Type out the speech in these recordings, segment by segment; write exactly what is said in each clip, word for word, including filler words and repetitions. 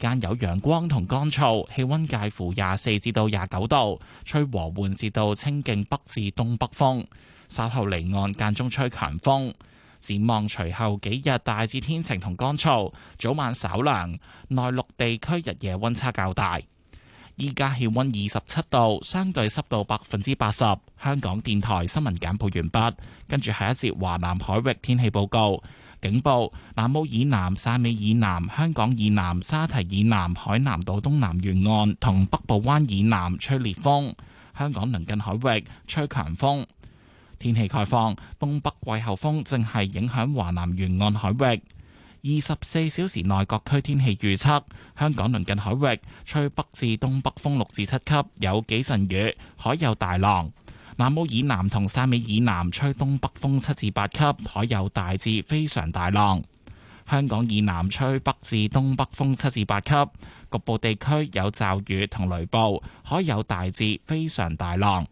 間有陽光同乾燥，氣溫介乎廿四至到廿九度，吹和緩至到清勁北至東北風。稍後離岸間中吹強風。展望隨後幾日大致天晴同乾燥，早晚稍涼，內陸地區日夜溫差較大。依家氣溫二十七度，相對濕度百分之八十。香港電台新聞簡報完畢，跟住下一節華南海域天氣報告。警報：南澳以南、汕尾以南、香港以南、沙堤以南、海南島東南沿岸同北部灣以南吹烈風，香港鄰近海域吹強風。天氣概況：東北季候風正係影響華南沿岸海域。二十四小時內各區天氣預測：香港鄰近海域吹北至東北風六至七級，有幾陣雨，海有大浪。南澳以南同汕尾以南吹東北風七至八級，海有大至非常大浪。香港以南吹北至東北風七至八級，局部地區有驟雨同雷暴，海有大至非常大浪。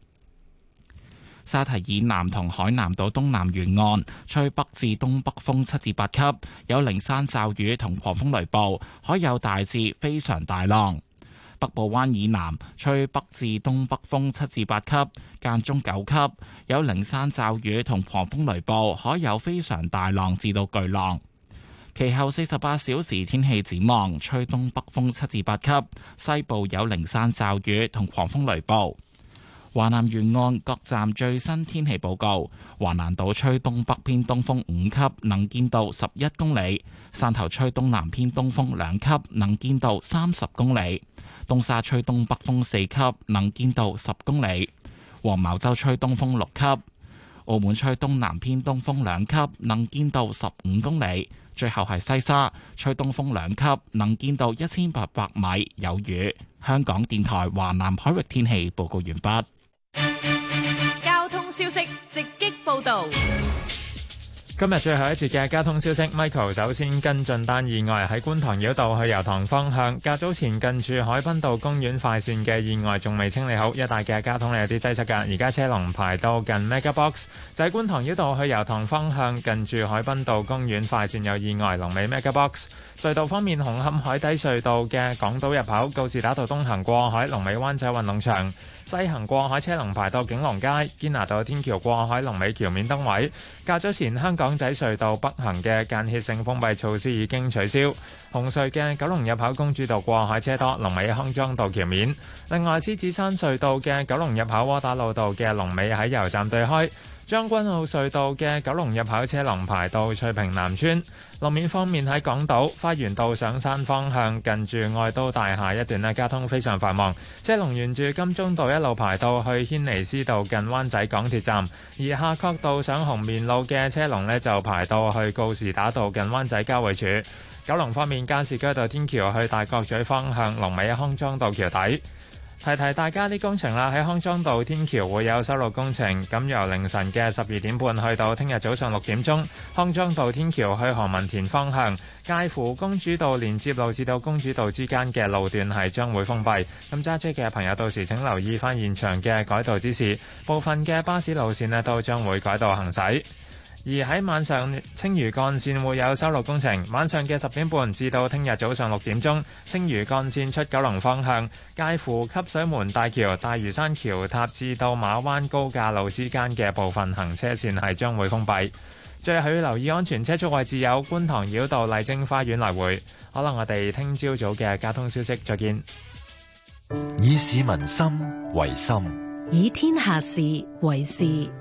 沙堤以南同海南島東南沿岸吹北至東北風七至八級，有零散驟雨同狂風雷暴，海有大至非常大浪。北部灣以南吹北至東北風七至八級，間中九級，有零散驟雨同狂風雷暴，海有非常大浪至到巨浪。其後四十八小時天氣展望，吹東北風七至八級，西部有零散驟雨同狂風雷暴。華南沿岸各站最新天氣報告：華南島吹東北偏東風五級，能見度十一公里；汕頭吹東南偏東風兩級，能見度三十公里；東沙吹東北風四級，能見度十公里；黃茅洲吹東風六級；澳門吹東南偏東風兩級，能見度十五公里；最後係西沙吹東風兩級，能見度一千八百米，有雨。香港電台華南海域天氣報告完畢。 交通消息直擊報道。 今日最後一節嘅交通消息 ，Michael 首先跟進單意外喺觀塘繞道去油塘方向，較早前近住海濱道公園快線嘅意外仲未清理好，一帶嘅交通有啲擠塞㗎，而家車龍排到近 Mega Box， 就喺觀塘繞道去油塘方向近住海濱道公園快線有意外，龍尾 Mega Box。隧道方面，紅磡海底隧道嘅港島入口告士打道東行過海，龍尾灣仔運動場；西行過海車龍排到景隆街，堅拿道天橋過海龍尾橋面燈位。較早前香港仔隧道北行嘅間歇性封閉措施已經取消。紅隧嘅九龍入口公主道過海車多，龍尾康莊道橋面。另外，獅子山隧道嘅九龍入口窩打老道嘅龍尾喺油站對開。將軍澳隧道嘅九龍入口車龍排到翠屏南村。路面方面，喺港島花園道上山方向近住愛都大廈一段咧，交通非常繁忙，車龍沿住金鐘道一路排到去軒尼詩道近灣仔港鐵站，而夏慤道上紅棉路嘅車龍呢就排到去告士打道近灣仔交匯處。九龍方面，加士居道天橋去大角咀方向龍尾康莊道橋底。提提大家啲工程啦，喺康莊道天橋會有修路工程，咁由凌晨嘅十二點半去到聽日早上六點鐘，康莊道天橋去何文田方向，介乎公主道連接路至到公主道之間嘅路段係將會封閉。咁揸車嘅朋友到時請留意翻現場嘅改道指示，部分嘅巴士路線呢都將會改道行駛。而喺晚上，青嶼幹線會有修路工程。晚上嘅十點半至到聽日早上六點鐘，青嶼幹線出九龍方向，介乎汲水門大橋、大嶼山橋塔至到馬灣高架路之間嘅部分行車線係將會封閉。最後要留意安全車速位置有觀塘繞道麗晶花園來回。可能我哋聽朝早嘅交通消息再見。 以市民心為心， 以天下事為事。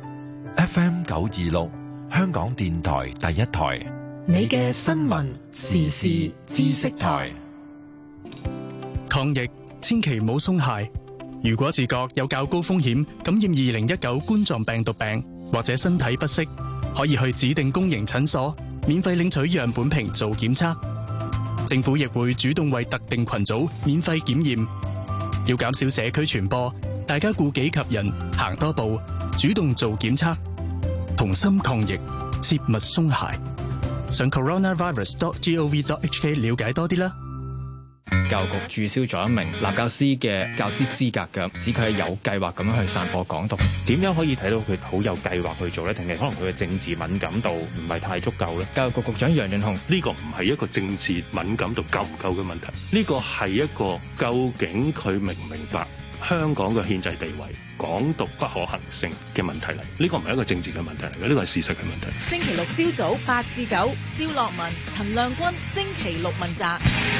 F M 九二六。香港電台第一台， 你嘅新聞時事知識台。 抗疫千祈唔好鬆懈。如果自覺有較高風險感染二零一九冠狀病毒病，或者身體不適，可以去指定公營診所免費領取樣本瓶做檢測。政府亦會主動為特定群組免費檢驗。要減少社區傳播，大家顧己及人，行多步，主動做檢測。同心抗疫，切勿鬆懈。上 coronavirus dot gov dot hk 了解多啲啦。 教育局註銷咗一名男教師嘅教師資格嘅，指佢係有計劃咁樣去散播港獨。 點樣可以睇到佢好有計劃去做呢？定係可能佢嘅政治敏感度唔係太足夠呢？ 教育局局長楊潤雄， 呢個唔係一個政治敏感度夠唔夠嘅問題，呢個係一個究竟佢明唔明白香港嘅憲制地位、港獨不可行性嘅問題嚟。呢個唔係一個政治嘅問題嚟嘅，呢個係事實嘅問題。 星期六朝早八至九，蕭樂文、陳亮君，星期六問責。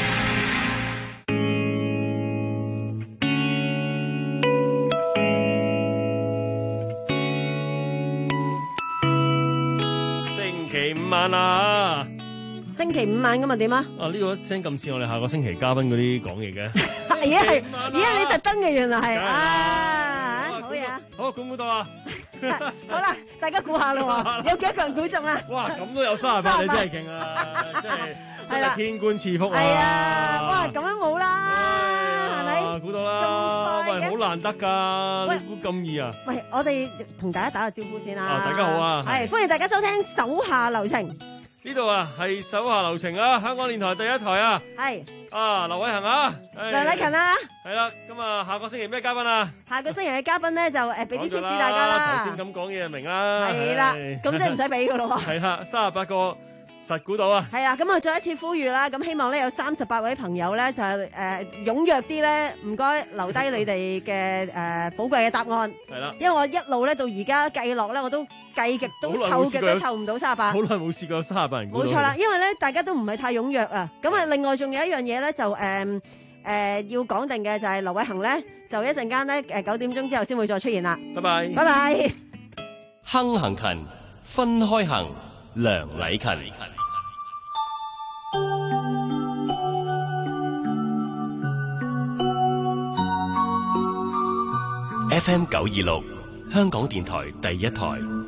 星期五晚啊！ 星期五晚咁啊點啊？ 啊呢、這個聲咁似我哋下個星期嘉賓嗰啲講嘢嘅。 而家係而家你特登嘅，原來係啊！好嘢啊！ 好，估唔估到啊？ 好啦，大家估下咯，有幾多個人估中啊？ 哇，咁都有三十八，你真係勁啊！真係真係天官賜福啊！ 係啊！哇，咁樣冇啦，係咪？ 估到啦！喂，好難得㗎，你估咁易啊？ 喂，我哋同大家打個招呼先啦。 啊，大家好啊！ 係歡迎大家收聽手下留情。 呢度啊係手下留情啊，香港電台第一台啊。 係。 啊，劉偉恒啊， 梁禮勤啊， 係啦，咁啊，下個星期咩嘉賓啊？ 下個星期嘅嘉賓咧就誒俾啲貼士大家啦。 頭先咁講嘢就明啦。 係啦，咁即係唔使俾噶咯喎。 係啦，三十八個實估到啊。 係啦，咁啊再一次呼籲啦，咁希望咧有三十八位朋友咧就誒踴躍啲咧，唔該留低你哋嘅誒寶貴嘅答案。係啦，因為我一路咧到而家計落咧，我都計極都湊極都湊唔到三十八。 好耐冇試過有三十八人估到。 冇錯啦，因為咧大家都唔係太踴躍啊。咁啊，另外仲有一樣嘢咧就誒誒要講定嘅就係劉偉恒咧，就一陣間咧誒九點鐘之後先會再出現啦。 拜拜。 拜拜。 亨行勤，分開行，梁禮勤。F M 九二六，香港電台第一台。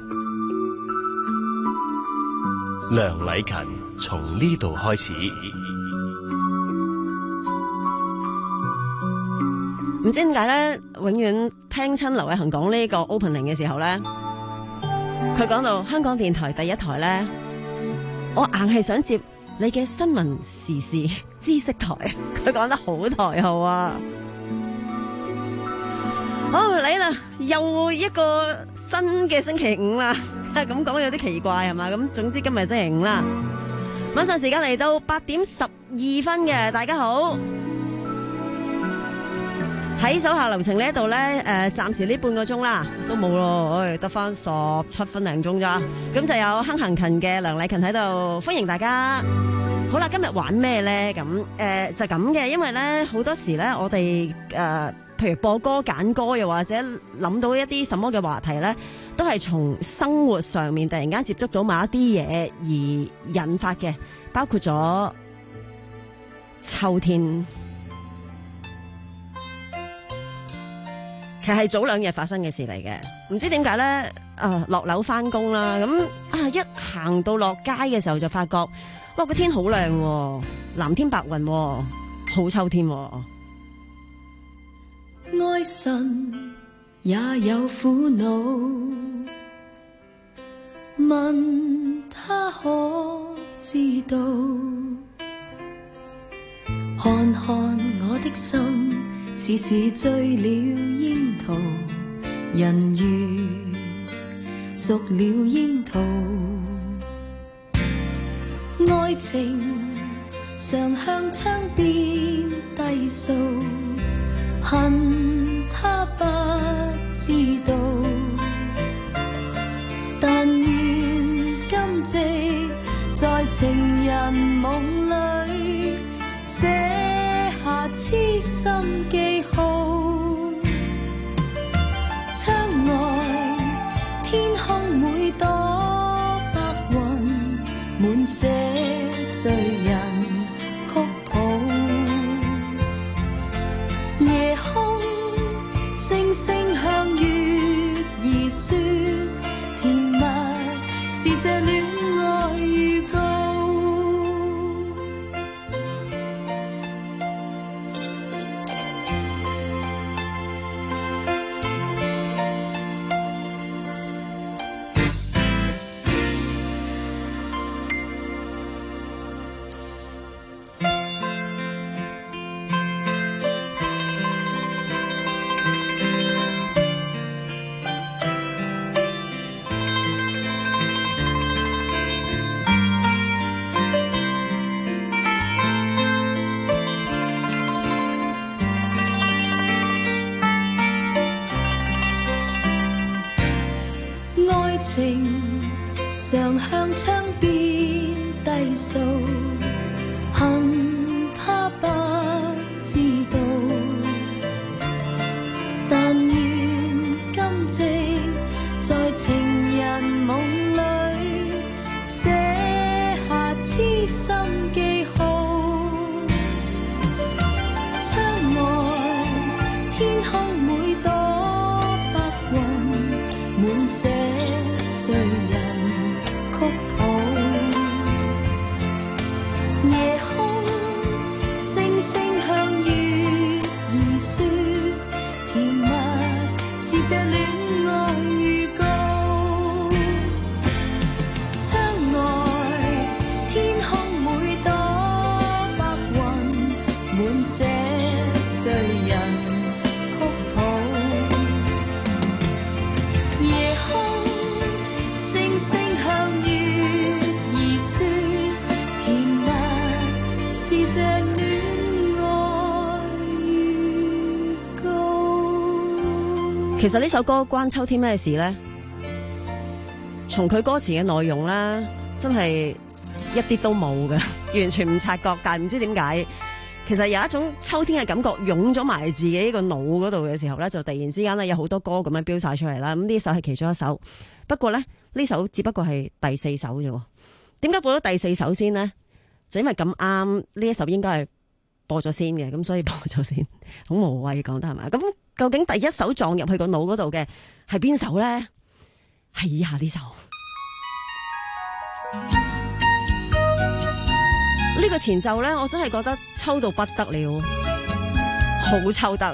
梁禮勤從呢度開始。 唔知點解咧，永遠聽親劉偉恒講呢個 opening 嘅時候咧，佢講到香港電台第一台咧，我硬係想接你嘅新聞時事知識台。佢講得好台號啊！好嚟啦，又一個新嘅星期五啦。咁講有啲奇怪係嘛？咁總之今日星期五啦。晚上時間嚟到八點十二分嘅，大家好。喺手下留情呢一度咧，誒、呃，暫時呢半個鐘啦，都冇咯，唉，得翻十七分零鐘咋。咁就有亨行勤嘅梁禮勤喺度，歡迎大家。好啦，今日玩咩咧？咁誒、呃、就咁嘅，因為咧好多時咧我哋誒。呃譬如播歌揀歌，又或者諗到一啲什麼嘅話題咧，都係從生活上面突然間接觸到某一啲嘢而引發嘅，包括咗秋天。其實係早兩日發生嘅事嚟嘅，唔知點解咧？啊，落樓翻工啦，咁啊一行到落街嘅時候就發覺，哇個天好靚，藍天白雲，好秋天。 愛神也有苦惱，問他可知道？看看我的心，似是醉了櫻桃，人如熟了櫻桃，愛情常向窗邊低訴。恨他不知道，但願今夕在情人夢裏寫下痴心記號。窗外天空每朵白雲，滿寫醉人曲譜。夜空星星向月兒說，甜蜜是這戀愛預告。 情，常向窗邊低訴，恨他不知道，但願今夕在情人夢裏寫下痴心記號。窗外天空每朵白雲，滿寫醉人曲譜。夜空星星向月兒說，甜蜜是這戀愛預告。窗外天空每朵白雲，滿寫醉人曲譜。夜空星星向月兒說，甜蜜是這戀愛預告。 其實呢首歌關秋天咩事呢？從佢歌詞嘅內容啦，真係一啲都冇嘅，完全唔察覺。但係唔知點解，其實有一種秋天嘅感覺湧咗埋自己呢個腦嗰度嘅時候咧，就突然之間咧有好多歌咁樣飆晒出嚟啦。咁呢首係其中一首，不過咧呢首只不過係第四首啫。點解播咗第四首先呢？就因為咁啱呢一首應該係播咗先嘅，咁所以播咗先，好無謂講得係咪？咁究竟第一首撞入去個腦嗰度嘅係邊首咧？係以下呢首。呢個前奏咧，我真係覺得抽到不得了，好抽得。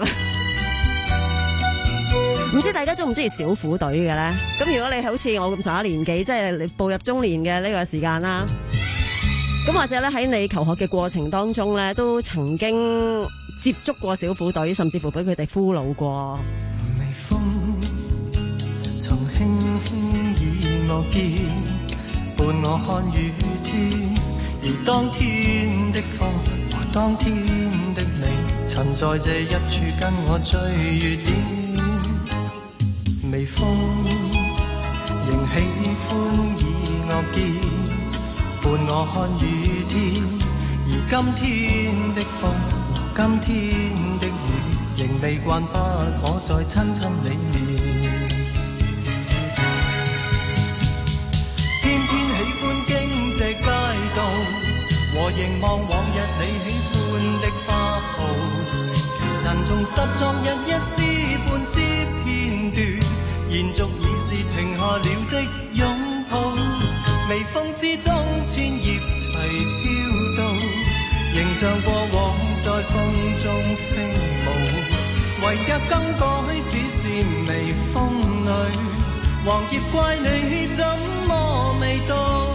唔知大家中唔中意小虎隊嘅咧？咁如果你好似我咁上一年紀，即係你步入中年嘅呢個時間啦，咁或者咧喺你求學嘅過程當中咧，都曾經接觸過小虎隊，甚至乎俾佢哋俘虜過。 微風曾輕輕以我肩，伴我看雨天。而當天的風和當天的你，曾在這一處跟我追月點。微風仍喜歡以我肩，伴我看雨天。而今天的風和今天的雨，仍未慣不可再親親你面。偏偏喜歡經這街道，和凝望往日你喜歡的花號，能重拾昨日一絲半絲片段，延續已是停下了的擁抱。微風之中千葉齊飄到，形象過往在風中飛舞，唯一更改只是微風裏，黃葉怪你怎麼未到。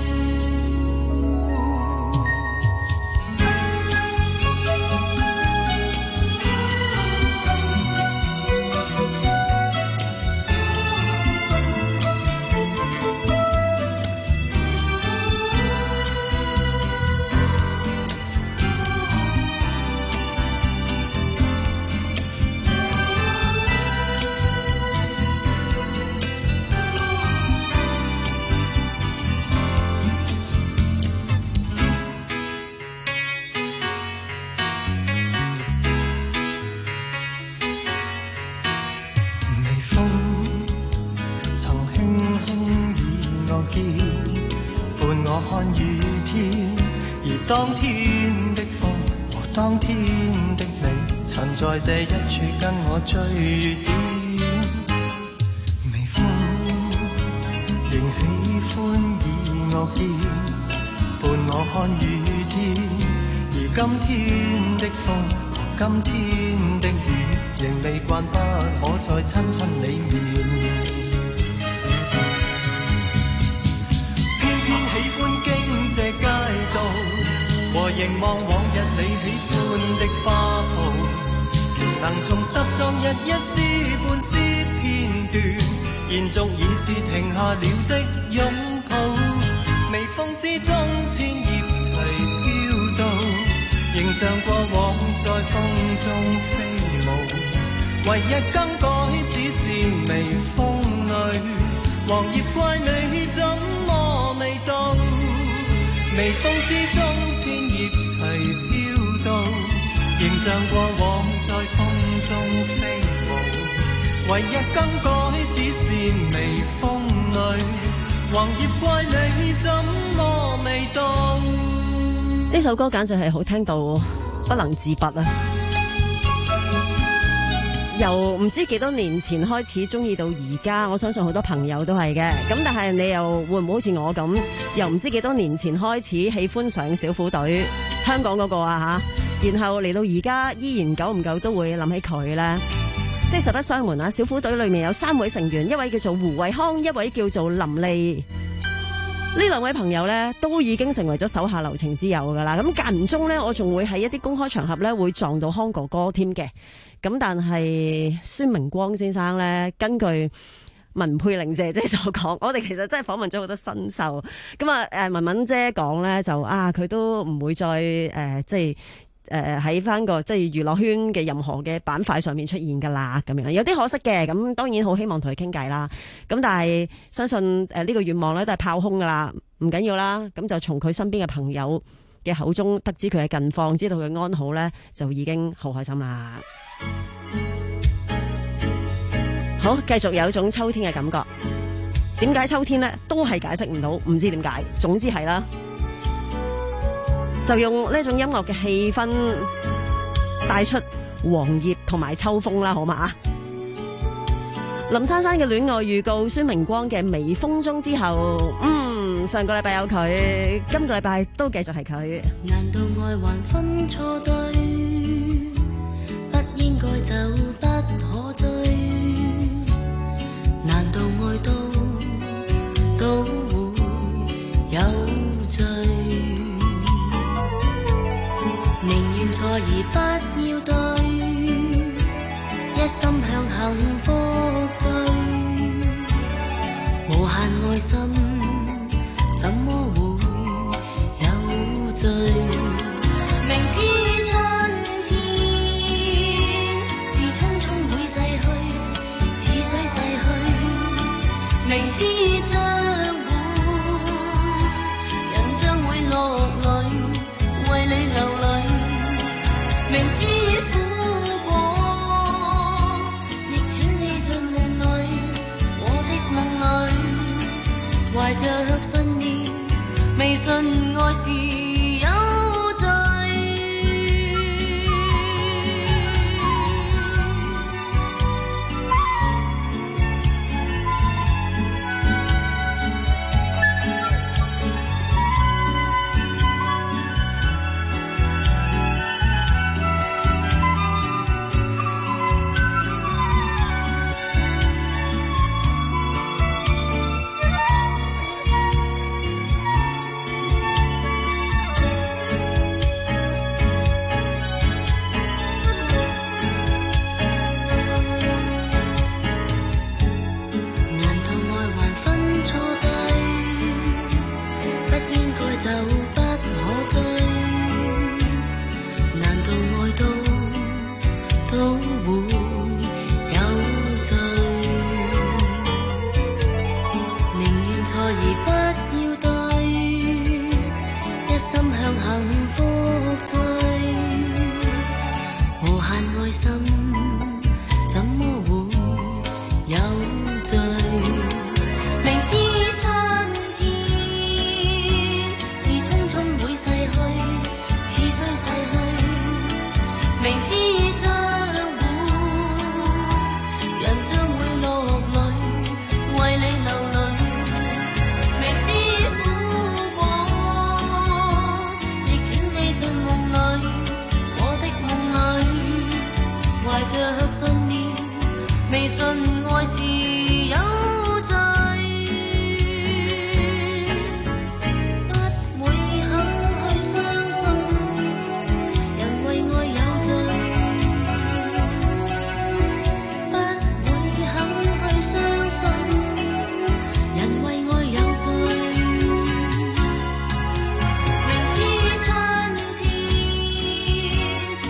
當天的風和當天的你，曾在這一處跟我追月點。微風仍喜歡以我肩，伴我看雨天。而今天的風和今天的雨，仍未慣不可再親親你面。偏偏喜歡經這街道，和凝望往日你喜歡的花號，能重拾昨日一絲半絲片段，延續已是停下了的擁抱。微風之中千葉齊飄到，形象過往在風中飛舞，唯一更改只是微風裏， 黃葉怪你怎麼未到？微風之中千葉齊飄動，仍像過往在風中飛舞，唯一更改只是微風裏，黃葉怪你怎麼未到？ 呢首歌簡直係好聽到不能自拔啊！由唔知幾多年前開始中意到而家，我相信好多朋友都係嘅。咁但係你又會唔會好似我咁，由唔知幾多年前開始喜歡上小虎隊香港嗰個啊吓，然後嚟到而家依然久唔久都會諗起佢咧。即係實不相瞞啊，小虎隊裏面有三位成員，一位叫做胡惠康，一位叫做林莉。呢兩位朋友咧都已經成為咗手下留情之友噶啦。咁間唔中咧，我仲會喺一啲公開場合咧會撞到康哥哥添嘅。咁但係孫明光先生咧，根據文佩玲姐姐所講，我哋其實真係訪問咗好多新秀。咁啊，誒文文姐講咧就啊，佢都唔會再誒、呃、即係。誒喺翻個即係娛樂圈嘅任何嘅板塊上面出現噶啦，咁樣有啲可惜嘅。咁當然好希望同佢傾偈啦。咁但係相信誒呢個願望咧都係炮轟噶啦，唔緊要啦。咁就從佢身邊嘅朋友嘅口中得知佢嘅近況，知道佢安好咧，就已經好開心啦。好，繼續有一種秋天嘅感覺。點解秋天咧？都係解釋唔到，唔知點解。總之係啦。就用呢種音樂嘅氣氛帶出黃葉同埋秋風啦，好嘛？林珊珊嘅戀愛預告，孫明光嘅微風中之後，嗯，上個禮拜有佢，今個禮拜都繼續係佢。 難道愛還分錯對？不應該走，不可追。難道愛到都會有罪？寧願錯而不要對，一心向幸福追。無限愛心怎麼會有罪？明知春天是匆匆會逝去，似水逝去。明知將會人將會落淚，為你流淚。明知苦果，亦請你進夢裏，我的夢裏，懷着信念，未信愛是有罪。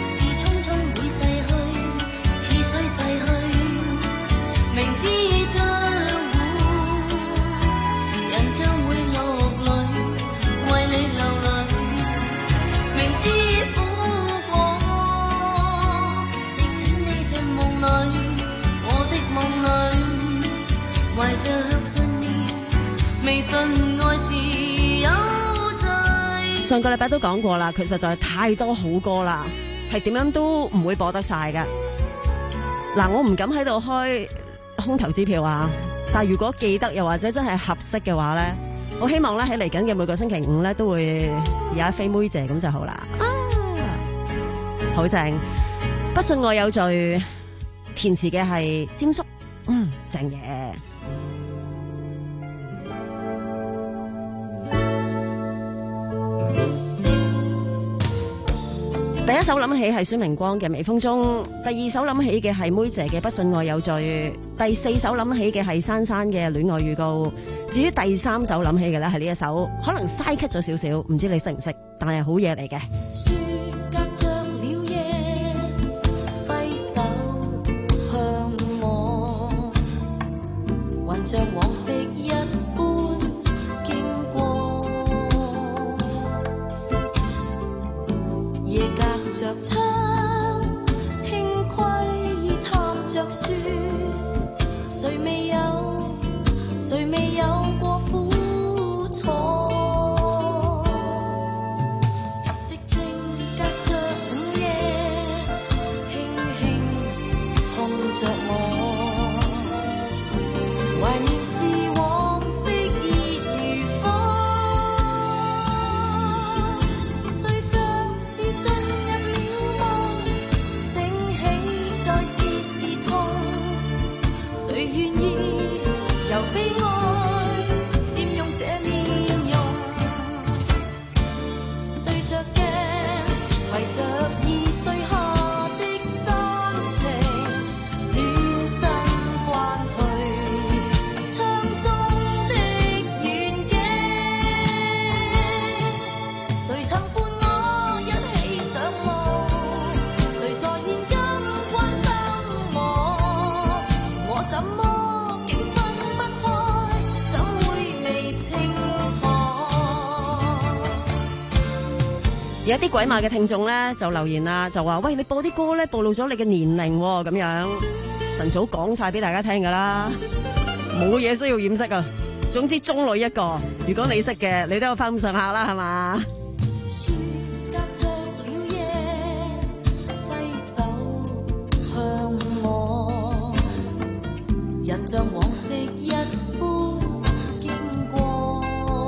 明知將上個禮拜都講過啦，佢實在太多好歌啦，係點樣都唔會播得晒㗎。嗱，我唔敢喺度開空頭支票啊，但係如果記得又或者真係合適嘅話咧，我希望咧喺嚟緊嘅每個星期五咧都會有一飛妹姐咁就好啦。啊，好正！不信我有罪，填詞嘅係詹叔，嗯，正嘢。第一首諗起係孫明光嘅《微風中》，第二首諗起嘅係妹姐嘅《不信愛有罪》，第四首諗起嘅係珊珊嘅《戀愛預告》，至於第三首諗起嘅咧係呢一首，可能嘥 cut 咗少少，唔知你識唔識，但係好嘢嚟嘅。 像往昔一般經過，夜隔着窗，輕窺探着書，誰未有，誰未有過苦楚。 有啲鬼馬嘅聽眾咧就留言啦，就話喂，你播啲歌咧暴露咗你嘅年齡咁樣，晨早講晒俾大家聽噶啦，冇嘢需要掩飾啊。總之中女一個，如果你識嘅，你都有翻咁上下啦，係嘛？ 隔着了夜，揮手向我，人像往昔一般經過。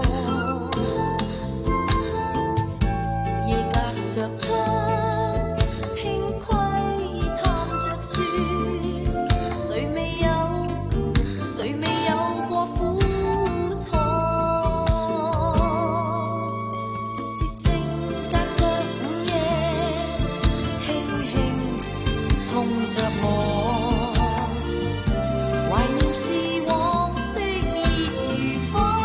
着窗，輕窺探着書，誰未有，誰未有過苦楚。寂靜隔着午夜，輕輕碰着我，懷念是往昔熱如火。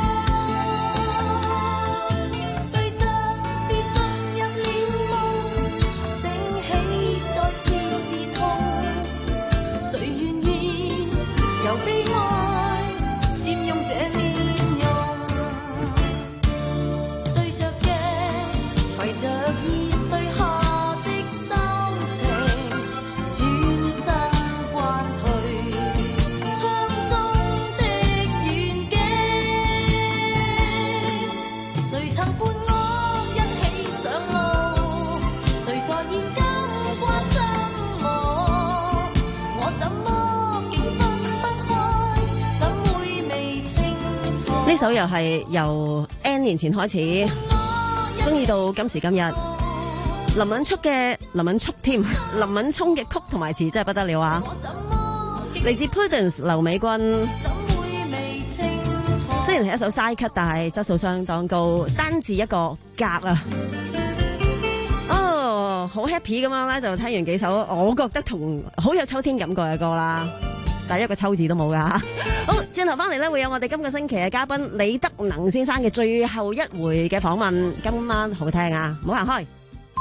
呢首又係由 N 年前開始中意到今時今日，林敏聰嘅林敏聰添，林敏聰嘅曲同埋詞真係不得了啊！嚟自 Prudence 劉美君，雖然係一首 side cut， 但係質素相當高，單字一個格啊！哦，好 happy 咁樣咧，就聽完幾首，我覺得同好有秋天感覺嘅歌啦。但係一個秋字都冇噶。好，轉頭翻嚟咧，會有我哋今個星期嘅嘉賓李德能先生嘅最後一回嘅訪問，今晚好聽啊，唔好行開。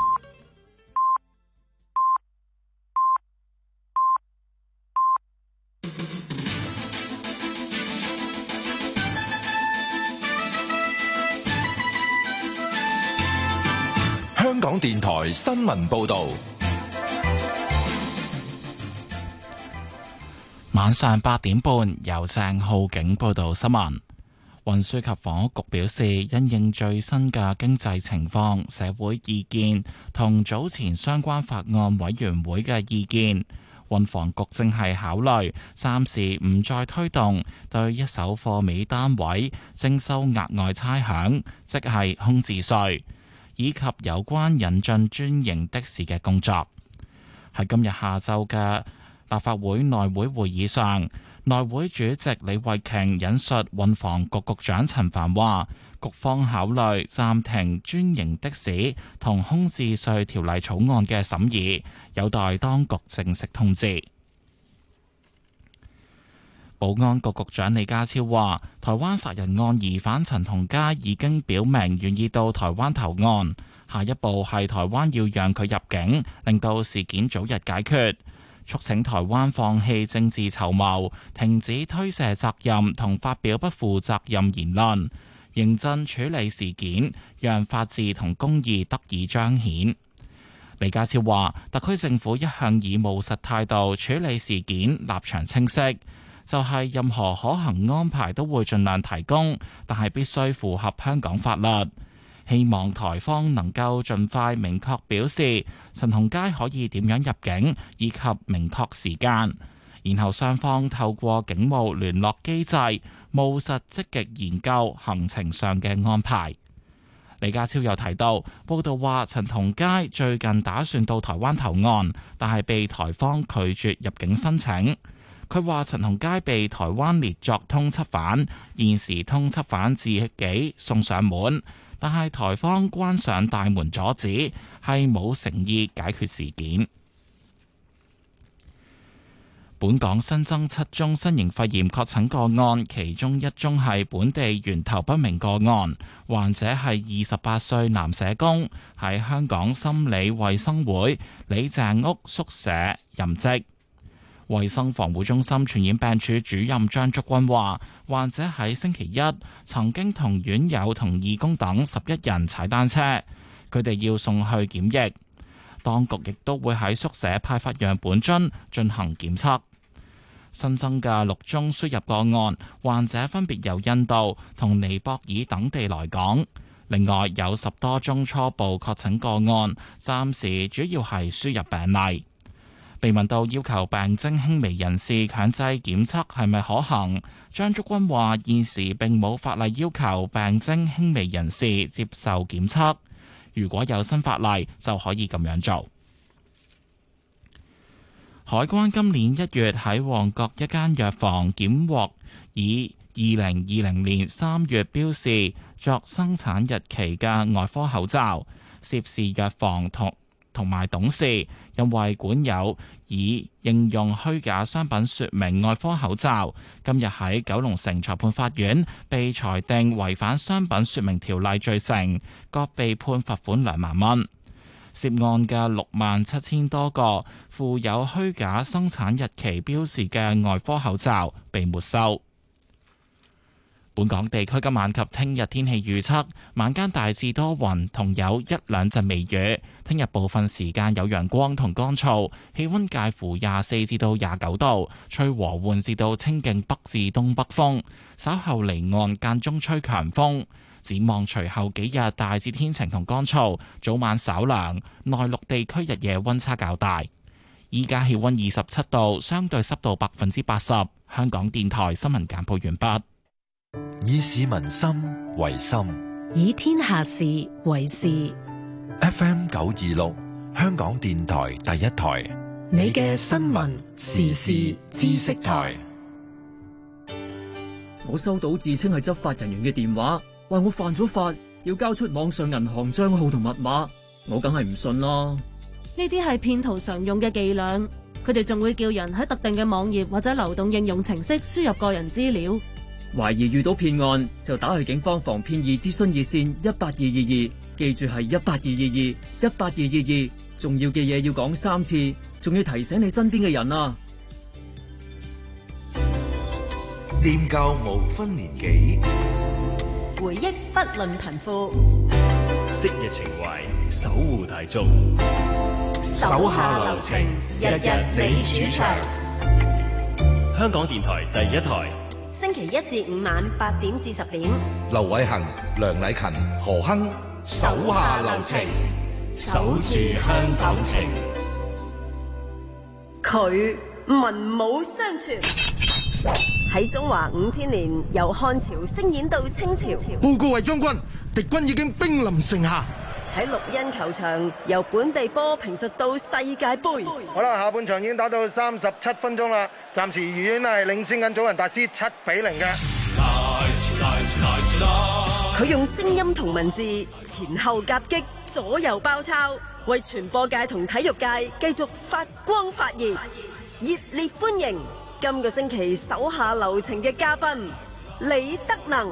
香港電台新聞報道。 晚上八點半，由鄭浩景報道新聞。 運輸及房屋局表示，因應最新嘅經濟情況、社會意見同早前相關法案委員會嘅意見，運房局正係考慮暫時唔再推動對一手貨尾單位徵收額外差餉，即係空置稅，以及有關引進專營的士嘅工作。喺今日下晝嘅立法會內會會議上，內會主席李慧瓊引述運房局局長陳帆話，局方考慮暫停專營的士同空置稅條例草案嘅審議，有待當局正式通知。保安局局長李家超話，台灣殺人案疑犯陳同佳已經表明願意到台灣投案，下一步係台灣要讓佢入境，令到事件早日解決。促請台灣放棄政治籌謀，停止推卸責任同發表不負責任言論，認真處理事件，讓法治同公義得以彰顯。李家超話，特區政府一向以務實態度處理事件，立場清晰，就係任何可行安排都會盡量提供，但係必須符合香港法律。希望台方能夠盡快明確表示陳同佳可以點樣入境，以及明確時間，然後雙方透過警務聯絡機制，務實積極研究行程上嘅安排。李家超又提到，報道話陳同佳最近打算到台灣投案，但係被台方拒絕入境申請。佢話陳同佳被台灣列作通緝犯，現時通緝犯自己送上門，但係台方關上大門阻止，係冇誠意解決事件。本港新增七宗新型肺炎確診個案，其中一宗係本地源頭不明個案，患者係二十八歲男社工，喺香港心理衛生會李鄭屋宿舍任職。衛生防護中心傳染病處主任張竹君話，患者喺星期一曾經同院友同義工等十一人踩單車，佢哋要送去檢疫。當局亦都會喺宿舍派發樣本樽進行檢測。新增嘅六宗輸入個案，患者分別由印度同尼泊爾等地來港。另外有十多宗初步確診個案，暫時主要係輸入病例。被問到要求病徵輕微人士強制檢測係咪可行，張竹君話現時並冇法例要求病徵輕微人士接受檢測，如果有新法例就可以咁樣做。海關今年一月喺旺角一間藥房檢獲以二零二零年三月標示作生產日期嘅外科口罩，涉事藥房同同埋董事因為管有以應用虛假商品說明外科口罩，今日喺九龍城裁判法院被裁定違反商品說明條例罪成，各被判罰款兩萬蚊。涉案嘅六萬七千多個附有虛假生產日期標示嘅外科口罩被沒收。本港地區今晚及聽日天氣預測，晚間大致多雲，同有一兩陣微雨。聽日部分時間有陽光同乾燥，氣溫介乎廿四至到廿九度，吹和緩至到清勁北至東北風。稍後離岸間中吹強風。展望隨後幾日大致天晴同乾燥，早晚稍涼，內陸地區日夜溫差較大。依家氣溫二十七度，相對濕度百分之八十。香港電台新聞簡報完畢。 以市民心為心， 以天下事為事。 F M 九二六，香港電台第一台， 你嘅新聞時事知識台。 我收到自稱係執法人員嘅電話，話我犯咗法，要交出網上銀行賬號同密碼，我梗係唔信啦。 呢啲係騙徒常用嘅伎倆，佢哋仲會叫人喺特定嘅網頁或者流動應用程式輸入個人資料。 懷疑遇到騙案，就打去警方防騙易諮詢熱線一八二二二，記住係一八二二二一八二二二。重要嘅嘢要講三次，仲要提醒你身邊嘅人啊！ 念舊無分年紀， 回憶不論貧富， 昔日情懷守護大眾， 手下留情，日日你主場。 香港電台第一台。 星期一至五晚八點至十點。 劉偉恒、梁禮勤、何亨，手下留情，守住香港情。 佢文武雙全，喺中華五千年由漢朝聲演到清朝。 報告衛將軍，敵軍已經兵臨城下。 喺綠茵球場由本地波評述到世界盃。 好啦，下半場已經打到三十七分鐘啦，暫時愉園係領先緊祖雲達斯七比零嘅。 佢用聲音同文字前後夾擊，左右包抄，為傳播界同體育界繼續發光發熱。熱烈歡迎今個星期手下留情嘅嘉賓李德能。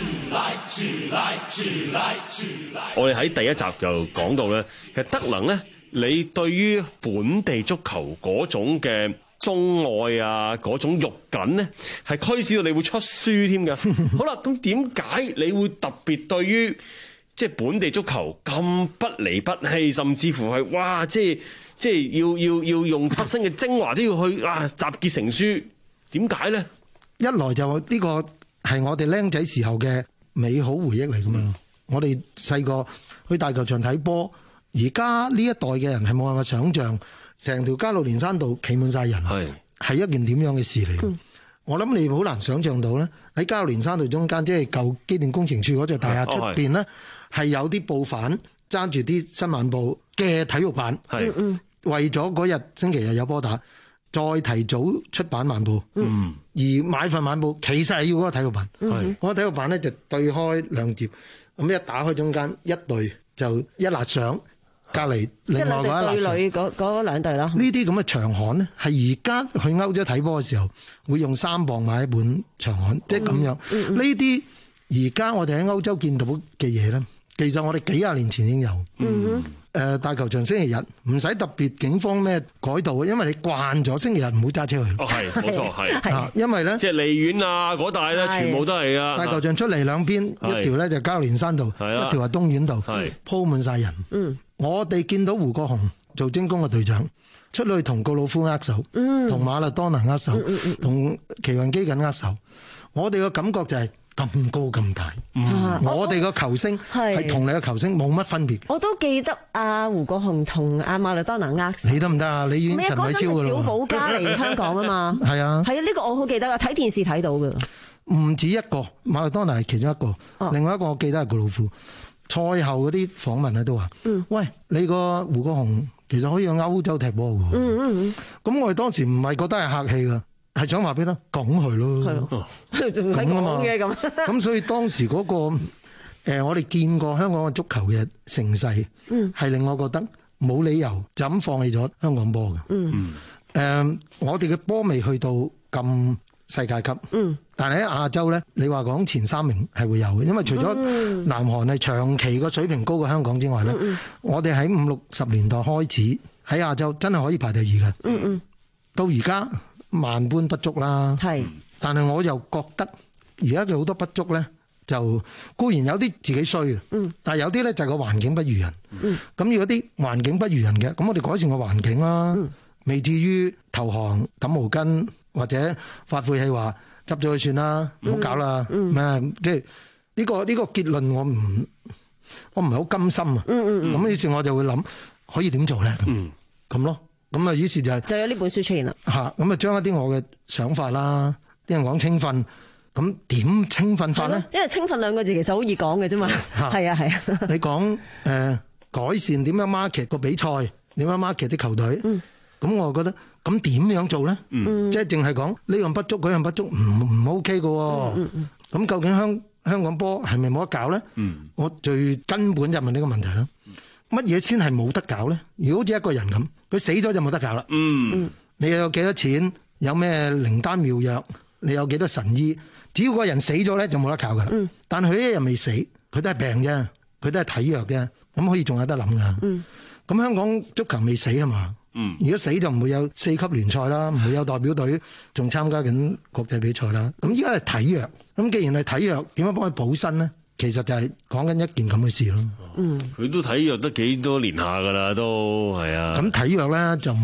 我哋喺第一集就講到咧，其實德能咧，你對於本地足球嗰種嘅鍾愛啊，嗰種肉緊咧，係驅使到你會出書添㗎。好啦，咁點解你會特別對於即係本地足球咁不離不棄，甚至乎係哇，即係即係要要要用畢生嘅精華都要去啊集結成書？點解咧？ 一來就呢個係我哋僆仔時候嘅美好回憶嚟噶嘛。嗯、我哋細個去大球場睇波，而家呢一代嘅人係冇辦法想像成條加路連山道企滿晒人，係係一件點樣嘅事嚟。嗯、我諗你好難想像到咧，喺加路連山道中間，即係舊機電工程處嗰座大廈出邊咧，係有啲報販揸住啲新晚報嘅體育版，係為咗嗰日星期日有波打。再提早出版晚報，嗯、而買份晚報其實係要嗰個體育版。嗰、嗯、個體育版咧就對開兩頁，咁一打開中間一隊就一辣相，隔離另外嗰一辣相。即係對壘嗰嗰兩隊啦。呢啲咁嘅長刊咧，係而家去歐洲睇波嘅時候會用三磅買一本長刊，即係咁樣。呢啲而家我哋喺歐洲見到嘅嘢咧，其實我哋幾廿年前已經有。嗯誒、呃、大球場星期日唔使特別警方咩改道嘅，因為你慣咗星期日唔好揸車去。哦，係冇錯，係啊，因為咧即係離遠啊嗰帶咧，全部都係啊。大球場出嚟兩邊，一條咧就加路連山道，一條係東院道，鋪滿晒人。嗯，我哋見到胡國雄做精工嘅隊長出去同告魯夫握手，嗯，同馬勒當拿握手，同奇雲基緊握手，我哋嘅感覺就係、是。咁高咁大，嗯、我哋個球星係同你嘅球星冇乜分別。 我都記得阿胡國雄同阿馬勒當拿握手。 你得唔得啊？你已經陳偉超噶啦。小保加嚟香港啊嘛。係啊。係啊，呢、這個我好記得啊，睇電視睇到噶。唔止一個，馬勒當拿係其中一個，哦、另外一個我記得係告魯夫。賽後嗰啲訪問咧都話，嗯、喂，你個胡國雄其實可以去歐洲踢波噶。嗯嗯嗯。咁我哋當時唔係覺得係客氣噶。係想話俾得講佢咯，係咯，仲唔使講嘅咁。咁所以當時嗰、那個誒、呃，我哋見過香港嘅足球嘅盛世，係、嗯、令我覺得冇理由就咁放棄咗香港波嘅。嗯，誒、呃，我哋嘅波未去到咁世界級，嗯，但係喺亞洲咧，你話講前三名係會有嘅，因為除咗南韓係長期個水平高過香港之外咧，嗯、我哋喺五六十年代開始喺亞洲真係可以排第二嘅。嗯嗯，到而家。萬般不足啦，係，但係我又覺得而家嘅好多不足咧，就固然有啲自己衰嘅，嗯，但係有啲咧就係個環境不如人，嗯，咁如果啲環境不如人嘅，咁我哋改善個環境啦，嗯、未至於投降抌毛巾或者發晦氣話執咗佢算啦，唔好搞啦，咩、嗯？即係呢個呢、呢個結論我唔我唔係好甘心啊，嗯嗯嗯，咁於是我就會諗可以點做咧，嗯，咁咯。咁啊，於是就係、是、就有呢本書出現啦。嚇，咁啊，將一啲我嘅想法啦，啲人講青訓，咁點青訓法咧？因為青訓兩個字其實好易講嘅啫嘛。係啊，係啊。你講誒、呃、改善點樣 market 個比賽，點樣 market 啲球隊？咁、嗯、我覺得咁點樣做咧？嗯、即係淨係講呢樣不足，嗰樣不足，唔唔 OK 嘅。咁、嗯嗯嗯、究竟香香港波係咪冇得搞咧？嗯、我最根本就問呢個問題啦。乜嘢先係冇得搞咧？如果好似一個人咁，佢死咗就冇得搞啦。嗯，你有幾多錢？有咩靈丹妙藥？你有幾多神醫？只要個人死咗咧，就冇得搞噶啦。嗯，但佢一日未死，佢都係病啫，佢都係體弱啫，咁可以仲有得諗噶。嗯，咁香港足球未死啊嘛。嗯，如果死就唔會有四級聯賽啦，唔會有代表隊仲參加緊國際比賽啦。咁依家係體弱，咁既然係體弱，點樣幫佢補身咧？其實就係講緊一件咁嘅事咯。嗯，佢都體弱得幾多年下噶啦，都係啊。咁體弱咧就唔會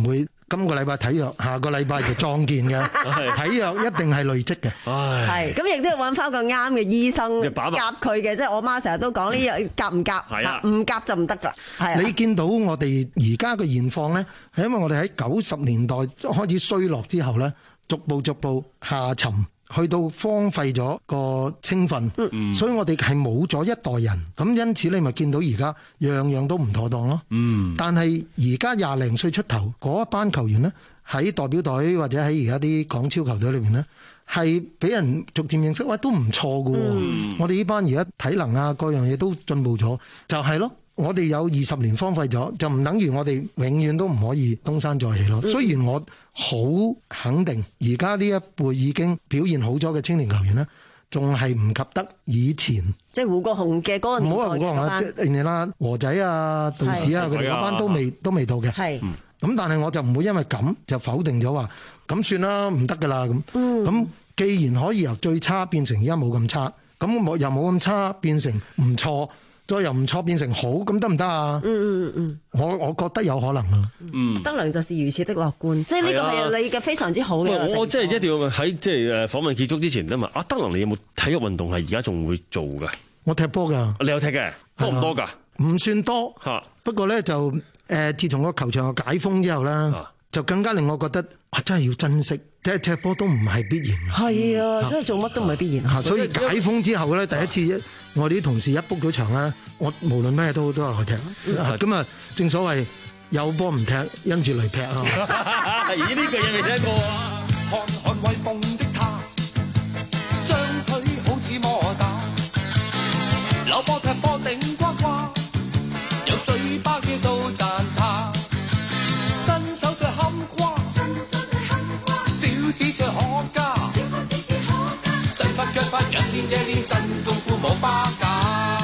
今個禮拜體弱，下個禮拜就壯健嘅，體弱一定係累積嘅。 係，咁亦都要揾翻個啱嘅醫生夾佢嘅，即係我媽成日都講呢樣夾唔夾，唔夾就唔得㗎。係你見到我哋而家嘅現況咧，係因為我哋喺九十年代開始衰落之後咧，逐步逐步下沉。去到荒廢咗個青訓，嗯、所以我哋係冇咗一代人，咁因此你咪見到而家樣樣都唔妥當咯。嗯、但係而家廿零歲出頭嗰一班球員呢，喺代表隊或者喺而家啲港超球隊裏面呢，係俾人逐漸認識，喂都唔錯㗎喎。嗯、我哋呢班而家體能啊各樣嘢都進步咗，就係、是、咯。我哋有二十年荒廢咗，就唔等於我哋永遠都唔可以東山再起咯。嗯、雖然我好肯定，而家呢一輩已經表現好咗嘅青年球員呢，仲係唔及得以前。 即係胡國雄嘅嗰個年代嘅班。唔好話胡國雄啊，人哋啦，和仔啊、道士啊，佢哋嗰班都未都未到嘅。係。咁但係我就唔會因為咁就否定咗話，咁算啦，唔得噶啦咁。咁、嗯、既然可以由最差變成而家冇咁差，咁我又冇咁差變成唔錯。再由唔錯變成好，咁得唔得啊？嗯嗯嗯，我我覺得有可能啊。嗯，德良就是如此的樂觀，即係呢個係你嘅非常之好嘅。 我即係一定要喺即係誒訪問結束之前咧問，阿德良你有冇體育運動係而家仲會做㗎？ 我踢波㗎。 你有踢嘅？多唔多㗎？ 唔算多嚇，不過咧就誒，自從個球場嘅解封之後咧，啊、就更加令我覺得啊，真係要珍惜。即係踢波都唔係必然。係啊，真係做乜都唔係必然。嚇，所以解封之後咧，第一次我哋啲同事一 book 咗場咧，我無論咩都都有去踢。咁啊，正所謂有波唔踢，因住嚟劈啊！ 咦，呢句嘢未聽過啊！ 看看威風的他，雙腿好似摩打，扭波踢波頂呱呱，有嘴巴叫到讚他，伸手腳冚瓜。小子最可嘉，小子最可嘉，陣法腳法日練夜練，真功夫冇巴假。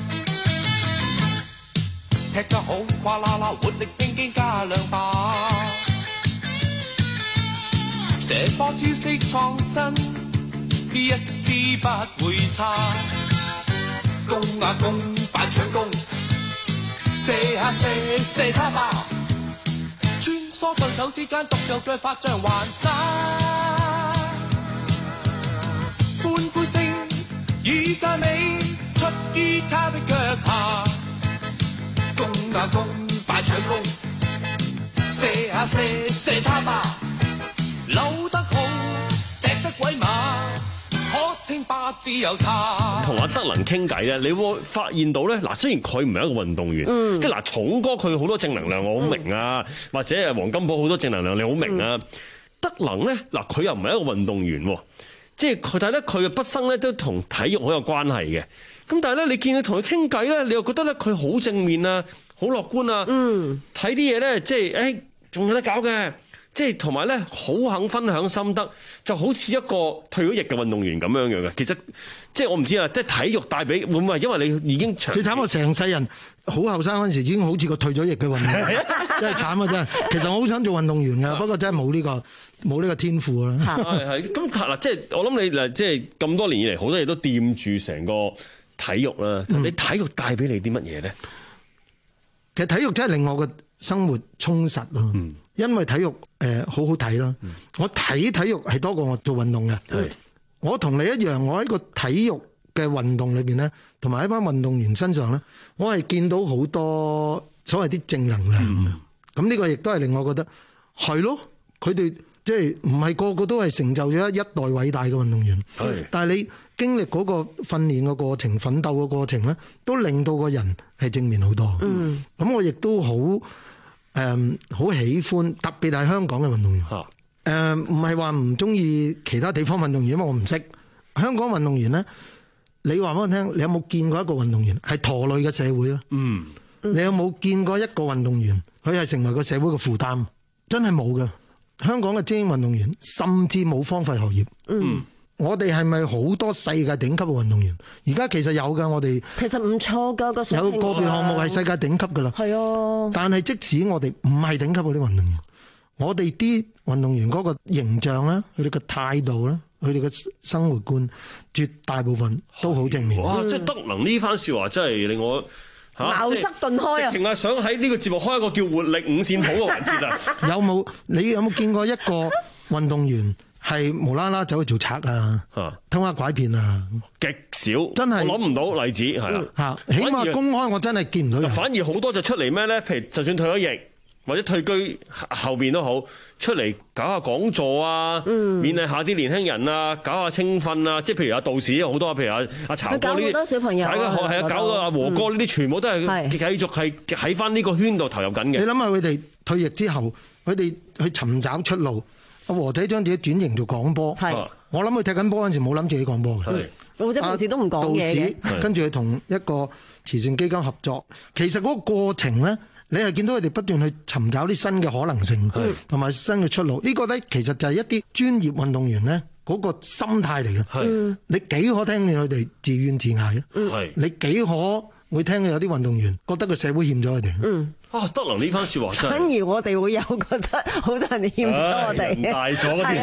踢得好跨啦啦，活力拼勁加兩把，射波招式創新，一絲不會差。攻啊攻，反搶攻，射下射射他吧。穿梭對手之間，獨有腳法像環沙，歡呼聲與讚美出於他的腳下，攻啊攻，快搶攻，射下射射他吧，扭得好，踢得鬼馬。稱霸只有他。 同阿德能傾偈咧，你會發現到咧，嗱，雖然佢唔係一個運動員，跟嗱、嗯、重哥佢好多正能量，我好明啊，嗯、或者誒黃金寶好多正能量，你好明啊。嗯、德能咧，嗱佢又唔係一個運動員，即係佢，但係咧佢嘅畢生咧都同體育好有關係嘅。咁但係咧，你見佢同佢傾偈咧，你又覺得咧佢好正面啊，好樂觀啊，睇啲嘢咧，即係誒仲有得搞嘅。即係同埋咧，好肯分享心得，就好似一個退咗役嘅運動員咁樣樣嘅。其實即係我唔知啊，即係體育帶俾會唔會係因為你已經長最慘，我成世人好後生嗰陣時已經好似個退咗役嘅運動員，真係慘啊！真係。其實我好想做運動員㗎，不過真係冇呢個冇呢個天賦啦。係係咁嗱，即係我諗你嗱，即係咁多年以嚟好多嘢都掂住成個體育啦。嗯、你體育帶俾你啲乜嘢咧？其實體育真係令我嘅生活充實咯。嗯因為體育誒、呃、好好睇啦，嗯、我睇體育係多過我做運動嘅。是我同你一樣，我喺個體育嘅運動裏邊咧，同埋喺班運動員身上咧，我係見到好多所謂啲正能量嘅。咁呢、嗯、個亦都係令我覺得係咯，佢哋即係唔係個個都係成就咗一代偉大嘅運動員。是但係你經歷嗰個訓練嘅過程、奮鬥嘅過程咧，都令到個人係正面好多。咁、嗯、我亦都好。誒，好、um, 喜歡，特別係香港嘅運動員。誒，唔係話唔中意其他地方運動員，因為我唔識香港運動員咧。你話俾我聽，你有冇見過一個運動員係拖累嘅社會咧？嗯，你有冇見過一個運動員佢係成為個社會嘅負擔？真係冇㗎。香港嘅精英運動員甚至冇荒廢學業。嗯。我哋係咪好多世界頂級嘅運動員？而家其實有㗎，我哋其實唔錯㗎，個有個別項目係世界頂級㗎啦。係啊，但係即使我哋唔係頂級嗰啲運動員，我哋啲運動員嗰個形象啦，佢哋嘅態度啦，佢哋嘅生活觀，絕大部分都好正面。哇！即係德能呢番説話真係令我茅塞頓開啊！ 直情係想喺呢個節目開一個叫活力五線譜嘅環節啊！ 有冇你有冇見過一個運動員係無啦啦走去做賊啊、偷下拐騙啊？ 極少， 真係我諗唔到例子係啦。 嚇，起碼公開我真係見唔到。 反而好多就出嚟咩咧？譬如就算退咗役或者退居後面都好，出嚟搞下講座啊， 嗯、 勉勵下啲年輕人啊，搞下青訓啊，即係譬如阿道士好多，譬如阿阿巢哥呢啲， 搞好多小朋友， 係啊，搞到阿和哥呢啲，全部都係繼續係喺翻呢個圈度投入緊嘅。 你諗下佢哋退役之後，佢哋去尋找出路。阿和仔將自己轉型做廣播，我諗佢踢緊波嗰陣時冇諗自己廣播嘅。 或者平時都唔講嘢嘅。 跟住佢同一個慈善基金合作，其實嗰個過程咧。你係見到佢哋不斷去尋找啲新嘅可能性，同埋新嘅出路。呢個咧其實就係一啲專業運動員咧嗰個心態嚟嘅。你幾可聽見佢哋自怨自艾嘅？你幾可會聽見有啲運動員覺得個社會欠咗佢哋？ 嗯， 啊，德能呢番説話真係。 反而我哋會有覺得好多人欠咗我哋。 大咗嗰啲。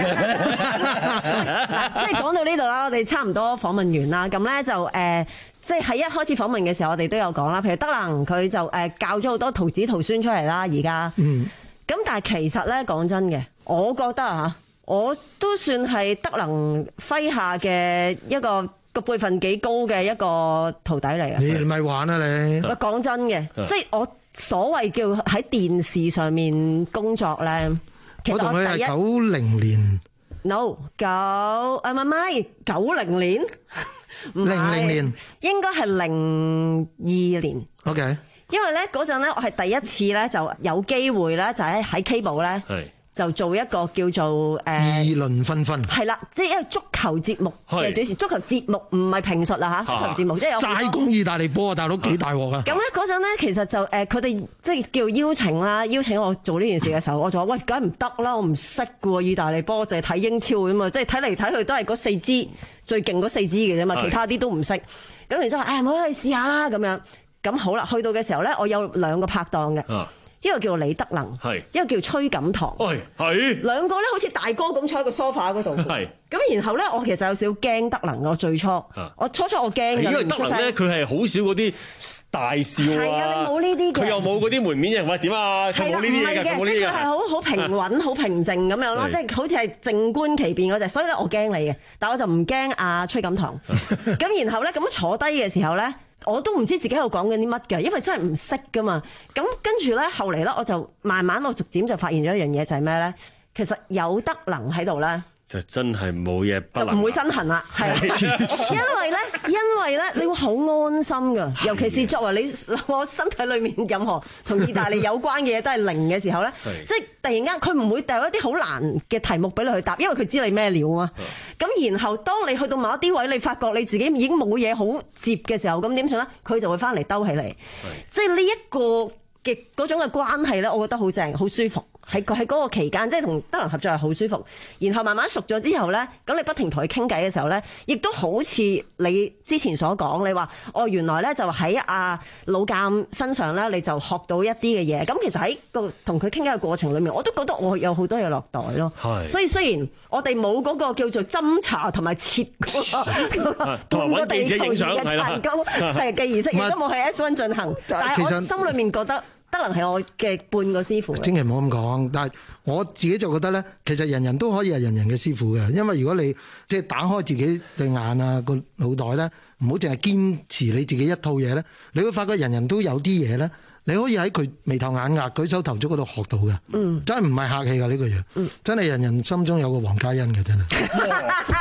嗱，即係講到呢度啦，我哋差唔多訪問完啦。咁咧就誒。呃即係喺一開始訪問嘅時候，我哋都有講啦。譬如德能佢就誒教咗好多徒子徒孫出嚟啦，而家。嗯。咁但係其實咧講真嘅，我覺得啊，我都算係德能麾下嘅一個個輩分幾高嘅一個徒弟嚟啊！ 你咪玩啊你！ 喂，講真嘅，即係我所謂叫喺電視上面工作咧，其實我同佢係九零年。 No， 九啊唔係唔係九零年。 零零年應該係零二年。 OK， 因為咧嗰陣咧，我係第一次咧就有機會咧，就喺喺 Cable 咧，就做一個叫做誒議論紛紛。 係啦，即係一個足球節目嘅主持。足球節目唔係評述啦嚇，足球節目即係有齋講意大利波啊，大佬幾大鑊啊！ 咁咧嗰陣咧，其實就誒佢哋即係叫邀請啦，邀請我做呢件事嘅時候，我就話喂，梗係唔得啦，我唔識嘅喎，意大利波就係睇英超嘅嘛，即係睇嚟睇去都係嗰四支最勁嗰四支嘅啫嘛，其他啲都唔識。咁然之後，誒，好啦，你試下啦咁樣。咁好啦，去到嘅時候咧，我有兩個拍檔嘅。啊一個叫李德能，一個叫崔錦堂， 係兩個咧好似大哥咁坐喺個 sofa 嗰度。咁然後咧，我其實有少少驚德能。我最初，我初初我驚嘅， 因為德能咧佢係好少嗰啲大笑啊， 係啊，你冇呢啲嘅， 佢又冇嗰啲門面人喂點啊，佢冇呢啲嘢嘅，冇呢啲嘅， 即係佢係好好平穩、好平靜咁樣咯，即係好似係靜觀其變嗰隻。所以咧，我驚你嘅，但我就唔驚阿崔錦堂。咁然後咧，咁樣坐低嘅時候咧。我都唔知自己喺度講緊啲乜嘅，因為真係唔識噶嘛。咁跟住咧，後嚟咧，我就慢慢我逐漸就發現咗一樣嘢，就係咩咧？其實有德能喺度咧， 就真係冇嘢不能， 就唔會身痕啦。係啊，因為咧，因為咧，你會好安心噶。尤其是作為你我身體裏面任何同意大利有關嘅嘢都係零嘅時候咧，即係突然間佢唔會掉一啲好難嘅題目俾你去答，因為佢知你咩料啊。咁然後當你去到某一啲位，你發覺你自己已經冇嘢好接嘅時候，咁點算咧？佢就會翻嚟兜起嚟。即係呢一個嘅嗰種嘅關係咧，我覺得好正，好舒服。喺喺嗰個期間，即係同德能合作係好舒服。然後慢慢熟咗之後咧，咁你不停同佢傾偈嘅時候咧，亦都好似你之前所講，你話哦原來咧就喺阿老監身上咧，你就學到一啲嘅嘢。咁其實喺個同佢傾偈嘅過程裏面，我都覺得我有好多嘢落袋咯。係。所以雖然我哋冇嗰個叫做斟茶同埋切嗰個半個地球儀嘅蛋糕係嘅儀式，亦都冇喺 S 一進行，但係我心裏面覺得。德能係我嘅半個師傅。 千祈唔好咁講，但係我自己就覺得咧，其實人人都可以係人人嘅師傅嘅，因為如果你即係打開自己對眼啊個腦袋咧，唔好淨係堅持你自己一套嘢咧，你會發覺人人都有啲嘢咧。你可以喺佢眉頭眼額、舉手投足嗰度學到嘅，嗯，真係唔係客氣㗎呢個嘢，嗯，真係人人心中有個黃嘉欣嘅真係。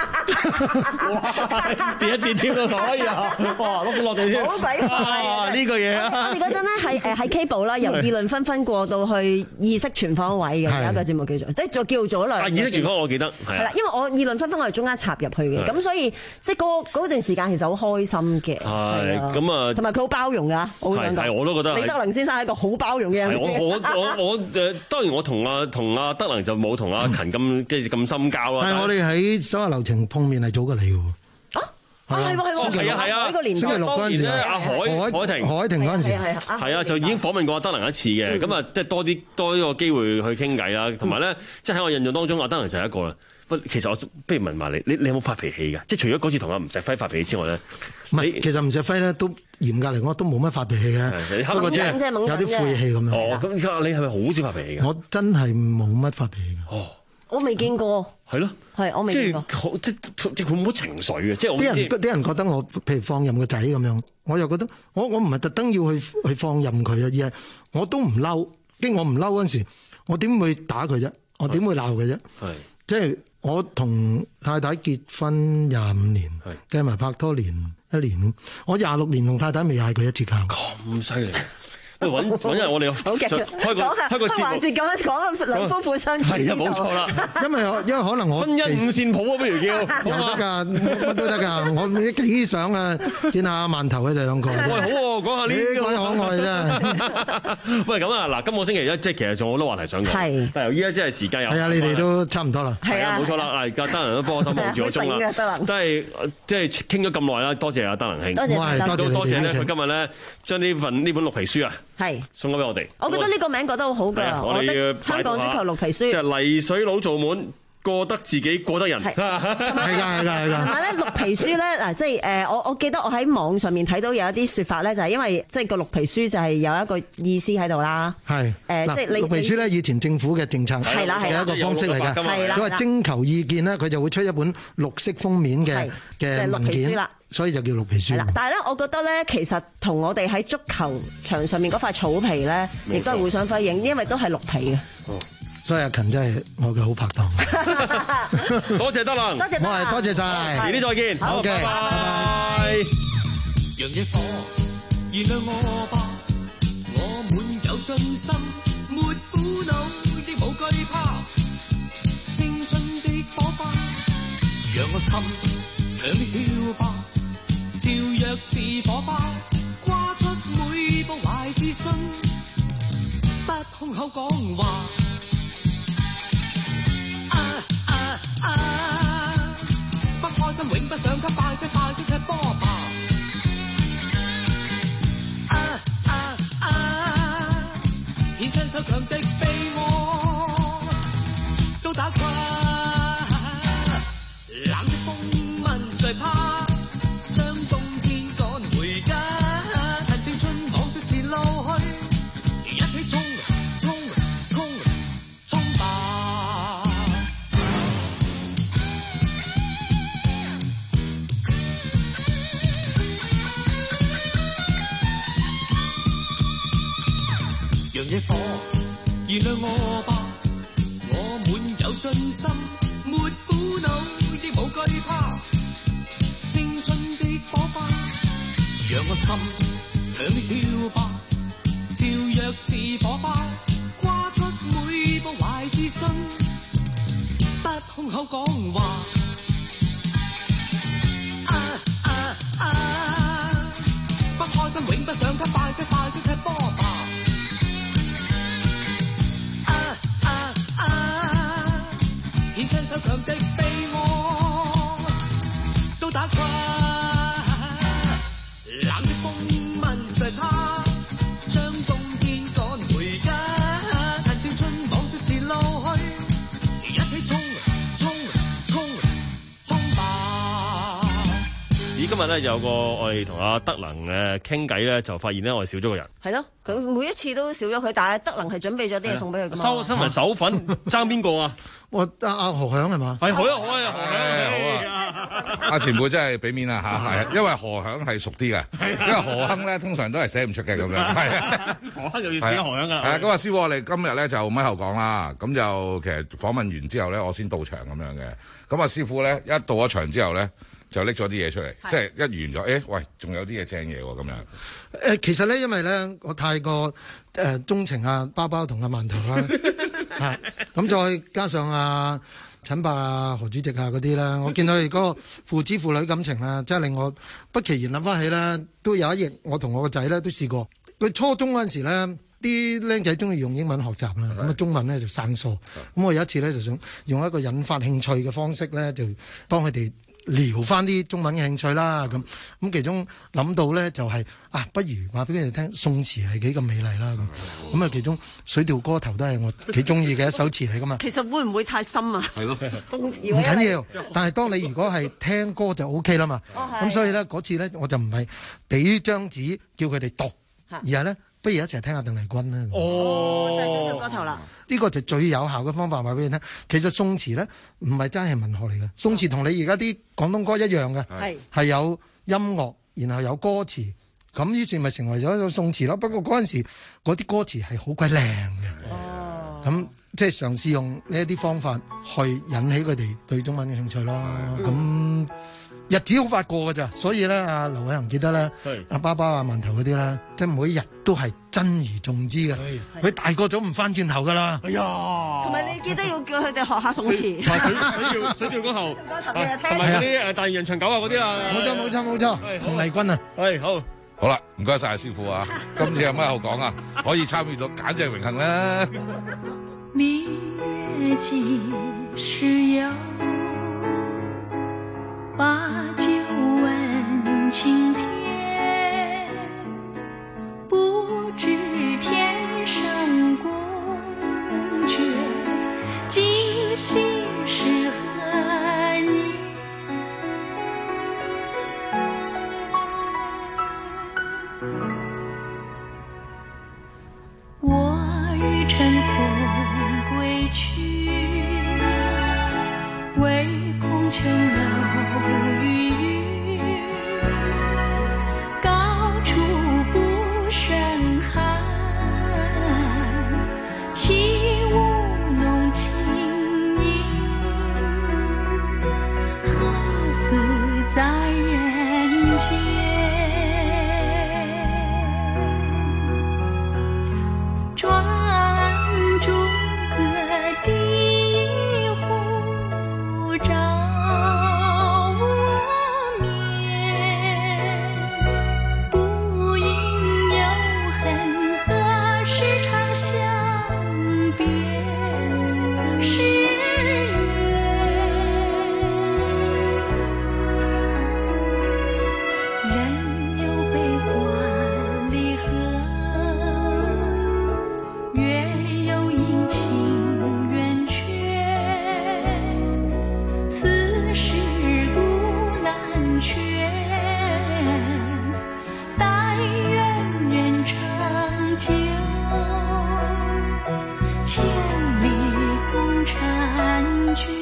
哇！跌一跌跳到可以啊！哇！碌落地添， 好鬼快呢個嘢啊！ 我哋嗰陣咧係誒喺 Cable 啦，由議論紛紛過到去意識全方位嘅有一個節目叫做，即係做叫做兩。 意識全方位我記得係啦，因為我議論紛紛我係中間插入去嘅，咁所以即係嗰嗰段時間其實好開心嘅。 係咁啊，同埋佢好包容㗎，我好想講。 係我都覺得。 李德能先生係一個好包容嘅人。 我我我我誒，當然我同阿同阿德能就冇同阿勤咁即係咁深交啦。 但係我哋喺手下留情碰面係早過你嘅喎。 啊， 啊係喎係喎， 係啊係啊， 呢個年代星期六嗰陣時咧，阿海海婷海婷嗰陣時係啊，就已經訪問過阿德能一次嘅，咁啊即係多啲多呢個機會去傾偈啦，同埋咧即係喺我印象當中，阿德能就係一個啦。不，其實我不如問埋你，你你有冇發脾氣㗎？即係除咗嗰次同阿吳錫輝發脾氣之外咧， 唔係，其實吳錫輝咧都嚴格嚟講都冇乜發脾氣嘅，不過即係有啲晦氣咁樣。 哦，咁你係咪好少發脾氣㗎？ 我真係冇乜發脾氣嘅。 哦， 我未見過。 係咯， 係我未見過。 即係即係佢冇乜情緒嘅，即係啲人啲人覺得我譬如放任個仔咁樣，我又覺得我我唔係特登要去去放任佢啊，而係我都唔嬲。經我唔嬲嗰陣時，我點會打佢啫？我點會鬧佢啫？係即係。我同太太結婚廿五年，計埋拍拖年一年，我廿六年同太太未嗌佢一次交。 咁犀利！喂，揾揾日我哋好嘅， 開個開個節目， 環節咁樣講兩夫婦相處。 係啊，冇錯啦。 因為因為可能我婚姻五線譜啊，不如叫又得㗎，乜都得㗎。我幾想啊，見下饅頭佢哋兩個。喂， 好喎，講下呢啲可愛真。 喂，咁啊，嗱，今個星期一即係其實仲好多話題想講，係，但係由依家即係時間有。 係啊，你哋都差唔多啦。 係啊，冇錯啦。嗱，而家德能都幫我手望住個鐘啦，都係即係傾咗咁耐啦。多謝阿德能兄， 多謝多謝多謝咧，佢今日咧將呢份呢本綠皮書啊，係送咗俾我哋。 我覺得呢個名覺得好好㗎， 我哋要香港足球綠皮書， 即係泥水佬做滿。過得自己過得人，係㗎係㗎係㗎。 同埋咧綠皮書咧嗱，即係誒我我記得我喺網上面睇到有一啲説法咧，就係因為即係個綠皮書就係有一個意思喺度啦。係誒，即係綠皮書咧，以前政府嘅政策係啦係一個方式嚟㗎，係啦。所謂徵求意見咧，佢就會出一本綠色封面嘅嘅文件，所以就叫綠皮書。係啦，但係咧，我覺得咧，其實同我哋喺足球場上面嗰塊草皮咧，亦都係互相輝映，因為都係綠皮嘅。 所以阿勤真係我嘅好拍檔， 多謝德能， 多謝， 我係多謝晒， 遲啲再見，好嘅，拜拜。 讓一顆燃亮我吧，我滿有信心，沒苦惱亦無懼怕，青春的火花，讓我心響烈跳吧，跳躍似火花，跨出每步懷自信，不空口講話。啊！不開心永不想給快些快些踢波吧！啊啊啊！天生手強的被我都打垮，冷的風問誰怕？將冬天趕回家，趁青春望着前路去，一起衝衝衝衝吧！讓一顆燃亮我吧，我滿有信心，沒苦惱亦無懼怕，青春的火花，讓我心響烈跳吧，跳躍似火花，跨出每步懷自信，不空口講話。啊啊啊！不開心永不想給快些快些踢波吧。天生手強的被我都打垮，冷的風問誰怕？將冬天趕回家，趁青春望着前路去，一起衝衝衝衝吧！ 咦，今日咧有個我哋同阿德能誒傾偈咧，就發現咧我哋少咗個人。 係咯，佢每一次都少咗佢，但係德能係準備咗啲嘢送俾佢㗎嘛。 收新聞手粉爭邊個啊？ 我阿阿何響係嘛？ 係好啊好啊何響好啊！阿前輩真係俾面啦嚇，係因為何響係熟啲嘅，因為何亨咧通常都係寫唔出嘅咁樣，係啊， 何亨就要點何響啊？ 係啊，咁啊師傅，我哋今日咧就咪後講啦，咁就其實訪問完之後咧，我先到場咁樣嘅，咁啊師傅咧一到咗場之後咧，就拎咗啲嘢出嚟，即係一完咗，誒喂，仲有啲嘢正嘢喎咁樣。 誒，其實咧，因為咧，我太過誒鍾情阿包包同阿饅頭啦。係，咁再加上阿陳伯啊、何主席啊嗰啲啦，我見到佢嗰個父子父女感情啦，真係令我不期然諗翻起啦。都有一日，我同我個仔咧都試過。佢初中嗰陣時咧，啲僆仔中意用英文學習啦，咁啊中文咧就生疏。咁我有一次咧就想用一個引發興趣嘅方式咧，就幫佢哋聊翻啲中文嘅興趣啦。咁咁其中諗到咧就係、是、啊，不如話俾佢哋聽宋詞係幾咁美麗啦。咁咁啊，其中水調歌頭都係我幾中意嘅一首詞嚟噶嘛。 其實會唔會太深啊？ 係咯， 宋詞唔緊要，但係當你如果係聽歌就 O K 啦嘛。咁、哦、所以咧嗰次咧我就唔係俾張紙叫佢哋讀，而係咧不如一齊聽下鄧麗君啦。 哦，就係水調歌頭啦。呢個就最有效嘅方法話俾你聽。其實宋詞咧唔係真係文學嚟嘅，宋詞同你而家啲廣東歌一樣嘅，係係有音樂，然後有歌詞，咁於是咪成為咗一首宋詞咯。不過嗰陣時嗰啲歌詞係好鬼靚嘅，哦，咁即係嘗試用呢一啲方法去引起佢哋對中文嘅興趣咯。咁、嗯、日子好快過㗎咋，所以咧阿劉偉恒記得咧，阿爸爸啊饅頭嗰啲咧，即係每一日都係珍而重之嘅。佢大個咗唔翻轉頭噶啦。哎呀！ 同埋你記得要叫佢哋學下宋詞。 水水調水調歌頭，同埋嗰啲誒大型人長狗啊嗰啲啊。 冇錯冇錯冇錯，同麗君啊。 係好。 好啦，唔該晒師傅啊！今次有乜好講啊？可以參與到，簡直係榮幸啦！ 明月幾時有？把酒問青天，不知天上宮闕，今夕是何年？我欲乘風歸去，唯恐琼樓玉宇，高處不勝寒，起舞弄清影，好似在人間。轉朱閣地戶，照我眠。不應有恨，何時長相別時圓。人有悲歡離合，月有陰晴圓缺，此事古難全。但願人長久，千里共嬋娟。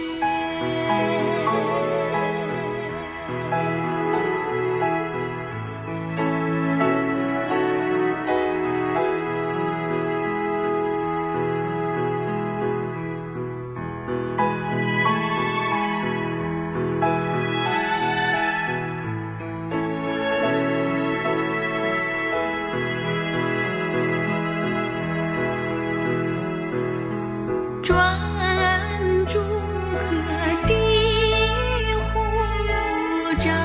轉朱閣地戶，照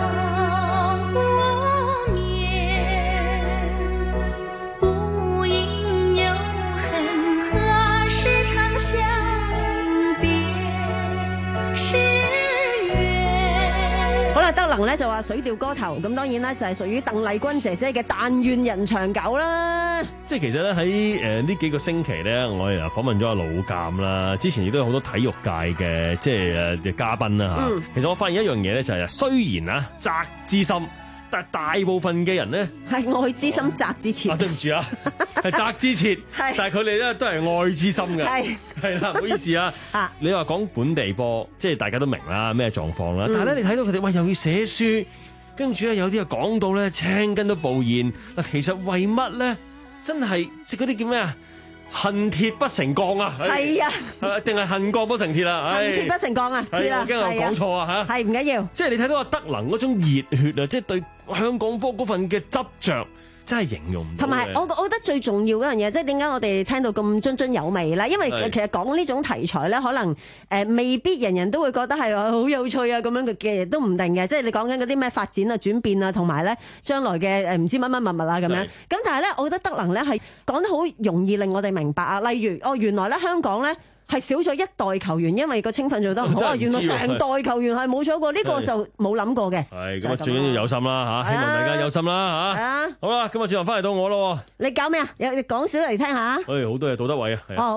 我眠。不應有恨，何時長相別時圓。 好啦，德能咧就話水調歌頭，咁當然啦就係屬於鄧麗君姐姐嘅但願人長久啦。 即係其實咧喺誒呢幾個星期咧，我哋啊訪問咗阿老鑑啦，之前亦都有好多體育界嘅即係誒嘅嘉賓啦嚇。嗯、其實我發現一樣嘢咧，就係雖然啊責之心，但係大部分嘅人咧係愛之深責之切。 啊，對唔住啊，係責之切，但係佢哋咧都係愛之深嘅。係係啦，唔好意思啊。啊你話講本地波，即係大家都明啦，咩狀況啦。嗯、但係咧，你睇到佢哋喂又要寫書，跟住咧有啲啊講到咧青筋都暴現。嗱，其實為乜咧？真係即係嗰啲叫咩啊？恨鐵不成鋼啊！ 係啊， 定係恨鋼不成鐵啊？ 恨鐵不成鋼啊！係啦， 我驚我講錯啊嚇！ 係唔緊要， 即係你睇到阿德能嗰種熱血啊，即係對香港波嗰份嘅執着。真係形容唔到。同埋我我覺得最重要嗰樣嘢，即係點解我哋聽到咁津津有味咧？因為其實講呢種題材咧，可能誒、呃、未必人人都會覺得係好有趣啊咁樣嘅嘅都唔定嘅。即係你講緊嗰啲咩發展啊、轉變啊，同埋咧將來嘅誒唔知乜乜物物啊咁樣。咁但係咧，我覺得德能咧係講得好容易令我哋明白啊。例如哦，原來咧香港咧係少咗一代球員，因為個青訓做得唔好啊！原來成代球員係冇咗過，呢個就冇諗過嘅。 係咁啊，最緊要有心啦嚇，希望大家有心啦嚇。好啦，今日轉頭翻嚟到我咯。 你搞咩啊？有講少嚟聽下。 誒，好多嘢杜德偉啊。 好。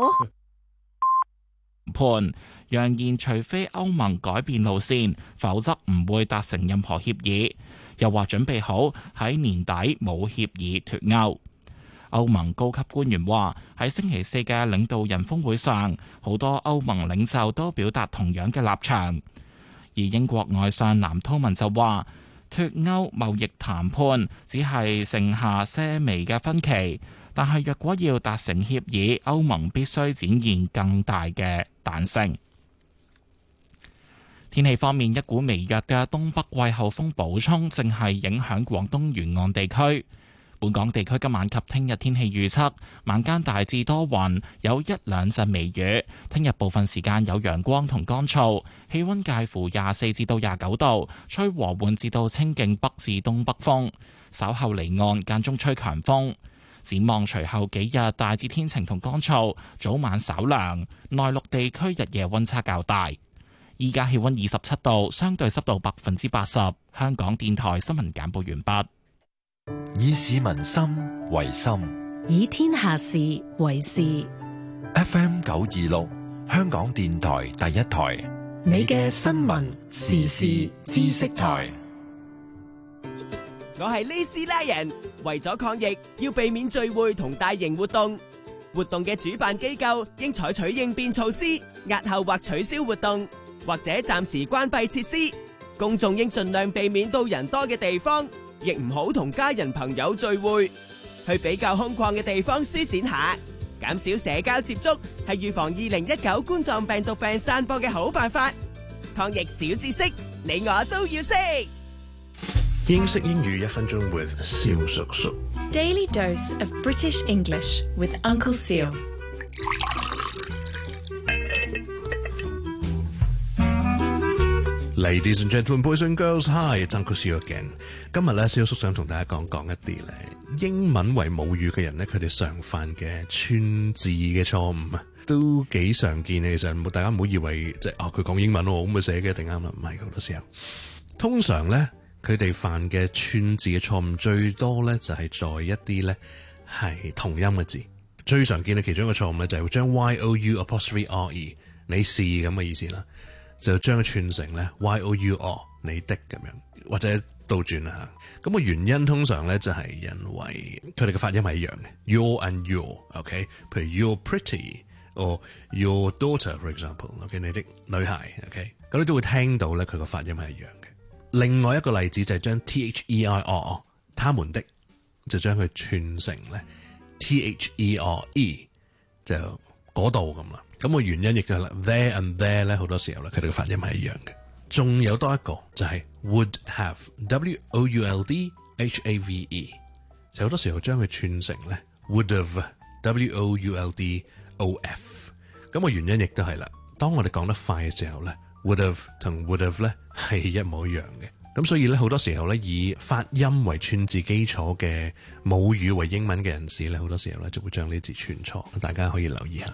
判揚言，除非歐盟改變路線，否則唔會達成任何協議。又話準備好喺年底冇協議脫歐。歐盟高級官員話喺星期四嘅領導人峰會上，好多歐盟領袖都表達同樣嘅立場。而英國外相藍韜文就話，脫歐貿易談判只係剩下些微嘅分歧，但係若果要達成協議，歐盟必須展現更大嘅彈性。天氣方面，一股微弱嘅東北季候風補充正係影響廣東沿岸地區。本港地區今晚及聽日天氣預測，晚間大致多雲，有一兩陣微雨。聽日部分時間有陽光同乾燥，氣温介乎廿四至到廿九度，吹和緩至到清勁北至東北風。稍後離岸間中吹強風。展望隨後幾日大致天晴同乾燥，早晚稍涼，內陸地區日夜温差較大。依家氣温二十七度，相對濕度百分之八十。香港電台新聞簡報完畢。 以市民心為心， 以天下事為事。 F M 九二六，香港電台第一台， 你嘅新聞時事知識台。 我係李斯拉人，為咗抗疫，要避免聚會同大型活動。活動嘅主辦機構應採取應變措施，押後或取消活動，或者暫時關閉設施。公眾應盡量避免到人多嘅地方。亦唔好同家人朋友聚會，去比較空曠嘅地方舒展下，減少社交接觸，係預防二零一九冠狀病毒病散播嘅好辦法。抗疫小知識，你我都要識。 英式英語一分鐘 with 蕭叔叔。 Daily dose of British English with Uncle Seal。 Ladies and gentlemen, boys and girls, hi, it's Uncle Seal again。今日咧，蕭叔想同大家講講一啲咧英文為母語嘅人咧，佢哋常犯嘅串字嘅錯誤啊，都幾常見嘅。其實大家唔好以為即係哦，佢講英文喎，咁咪寫嘅一定啱啦，唔係好多時候。通常咧，佢哋犯嘅串字嘅錯誤最多咧，就係在一啲咧係同音嘅字。最常見嘅其中一個錯誤咧，就係會將 y o u apostrophe r e 你是咁嘅意思啦。就將佢串成咧 y o u r 你的咁樣，或者倒轉啦嚇。咁個原因通常咧就係因為佢哋嘅發音係一樣嘅 ，your and your，OK， 譬如 you're pretty or your daughter，for example，OK， 你的女孩 ，OK， 咁你都會聽到咧佢個發音係一樣嘅。另外一個例子就係將 t h e i r 他們的就將佢串成咧 t h e r e 就嗰度咁啦。咁個原因亦都係啦 ，there and there 咧好多時候咧，佢哋嘅發音係一樣嘅。仲有多一個就係 would have，w o u l d h a v e， 就好多時候將佢串成咧 would have，w o u l d o f。咁個原因亦都係啦，當我哋講得快嘅時候咧 ，would have 同 would have 咧係一模一樣嘅。咁所以咧好多時候咧以發音為串字基礎嘅母語為英文嘅人士咧，好多時候咧就會將呢字串錯，大家可以留意下。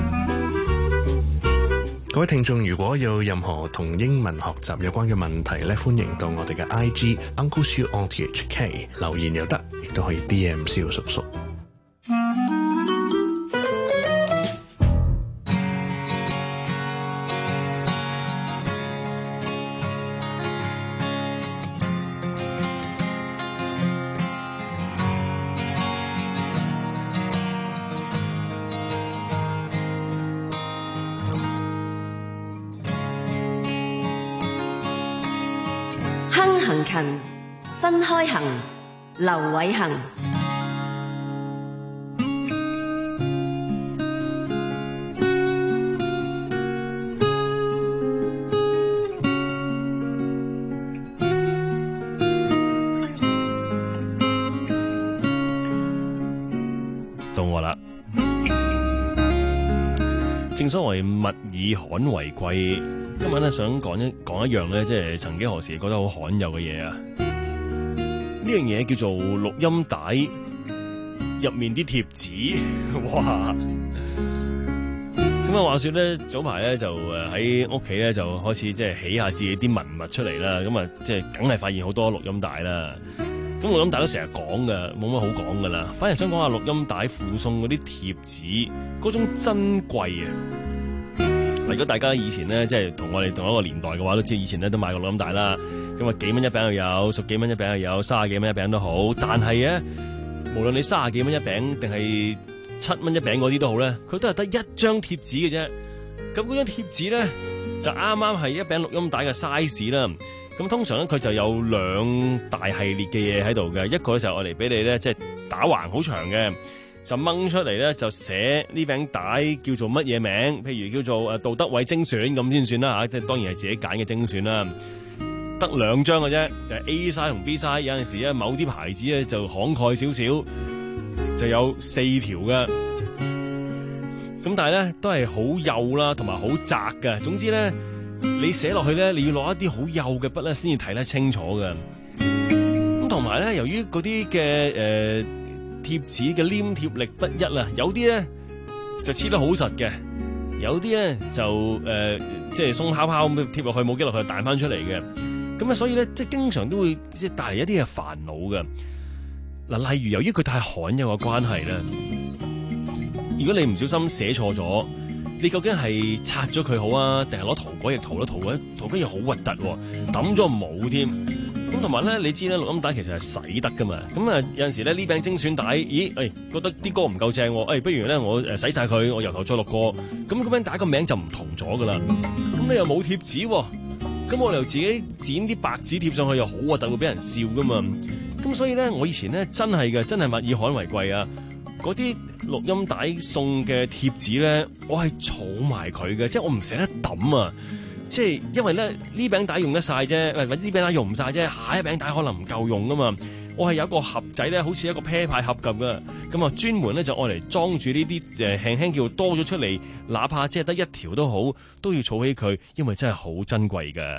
各位聽眾，如果有任何同英文學習有關嘅問題咧，歡迎到我哋嘅 I G Uncle Siu on T H K 留言又得，亦都可以 D M 蕭叔叔。 行勤分開行，劉偉恒。 到我啦。正所謂物以罕為貴。今晚咧想講一講一樣咧，即係曾幾何時覺得好罕有嘅嘢啊！呢樣嘢叫做錄音帶入面啲貼紙，哇！ 咁啊，話說咧，早排咧就誒喺屋企咧就開始即係起下自己啲文物出嚟啦。咁啊，即係梗係發現好多錄音帶啦。咁錄音帶都成日講㗎，冇乜好講㗎啦。反而想講下錄音帶附送嗰啲貼紙嗰種珍貴啊！如果大家以前咧即係同我哋同一個年代嘅話，都知以前咧都買過錄音帶啦。咁啊，幾蚊一餅又有，十幾蚊一餅又有，卅幾蚊一餅都好。但係咧，無論你卅幾蚊一餅定係七蚊一餅嗰啲都好咧，佢都係得一張貼紙嘅啫。咁嗰張貼紙咧就啱啱係一餅錄音帶嘅 size 啦。咁通常咧佢就有兩大系列嘅嘢喺度嘅，一個就係我嚟俾你咧即係打橫好長嘅，就掹出嚟咧就寫呢餅帶叫做乜嘢名，譬如叫做誒杜德偉精選咁先算啦嚇，即係當然係自己揀嘅精選啦。得兩張嘅啫，就係 A size 同 B size。有陣時咧某啲牌子咧就慷慨少少，就有四條嘅。咁但係咧都係好幼啦，同埋好窄嘅。總之咧，你寫落去咧，你要攞一啲好幼嘅筆咧，先至睇得清楚嘅。咁同埋咧，由於嗰啲嘅誒貼紙嘅黏貼力不一啦，有啲咧就黐得好實嘅，有啲咧就誒即係鬆泡泡咁貼落去，冇機落去彈翻出嚟嘅。咁啊，所以咧即係經常都會即係帶嚟一啲嘅煩惱嘅。嗱，例如由於佢太罕有嘅關係咧，如果你唔小心寫錯咗，你究竟係拆咗佢好啊，定係攞塗改液塗一塗咧？塗改液好核突，抌咗冇添。咁同埋咧，你知咧錄音帶其實係洗得噶嘛。咁啊有陣時咧呢餅精選帶，咦？誒、哎、覺得啲歌唔夠正，誒、哎、不如咧我誒洗晒佢，我由頭再錄過。咁嗰餅帶個名就唔同咗噶啦。咁你又冇貼紙，咁我又自己剪啲白紙貼上去，又好核突，會俾人笑噶嘛。咁所以咧，我以前咧真係嘅，真係物以罕為貴啊！嗰啲錄音帶送嘅貼紙咧，我係儲埋佢嘅，即係我唔捨得抌啊！即係因為咧呢餅帶用得晒啫，或者呢餅帶用唔晒啫，下一餅帶可能唔夠用噶嘛。我係有一個盒仔咧，好似一個啤牌盒咁嘅，咁啊專門咧就愛嚟裝住呢啲誒輕輕叫多咗出嚟，哪怕即係得一條都好，都要儲起佢，因為真係好珍貴㗎。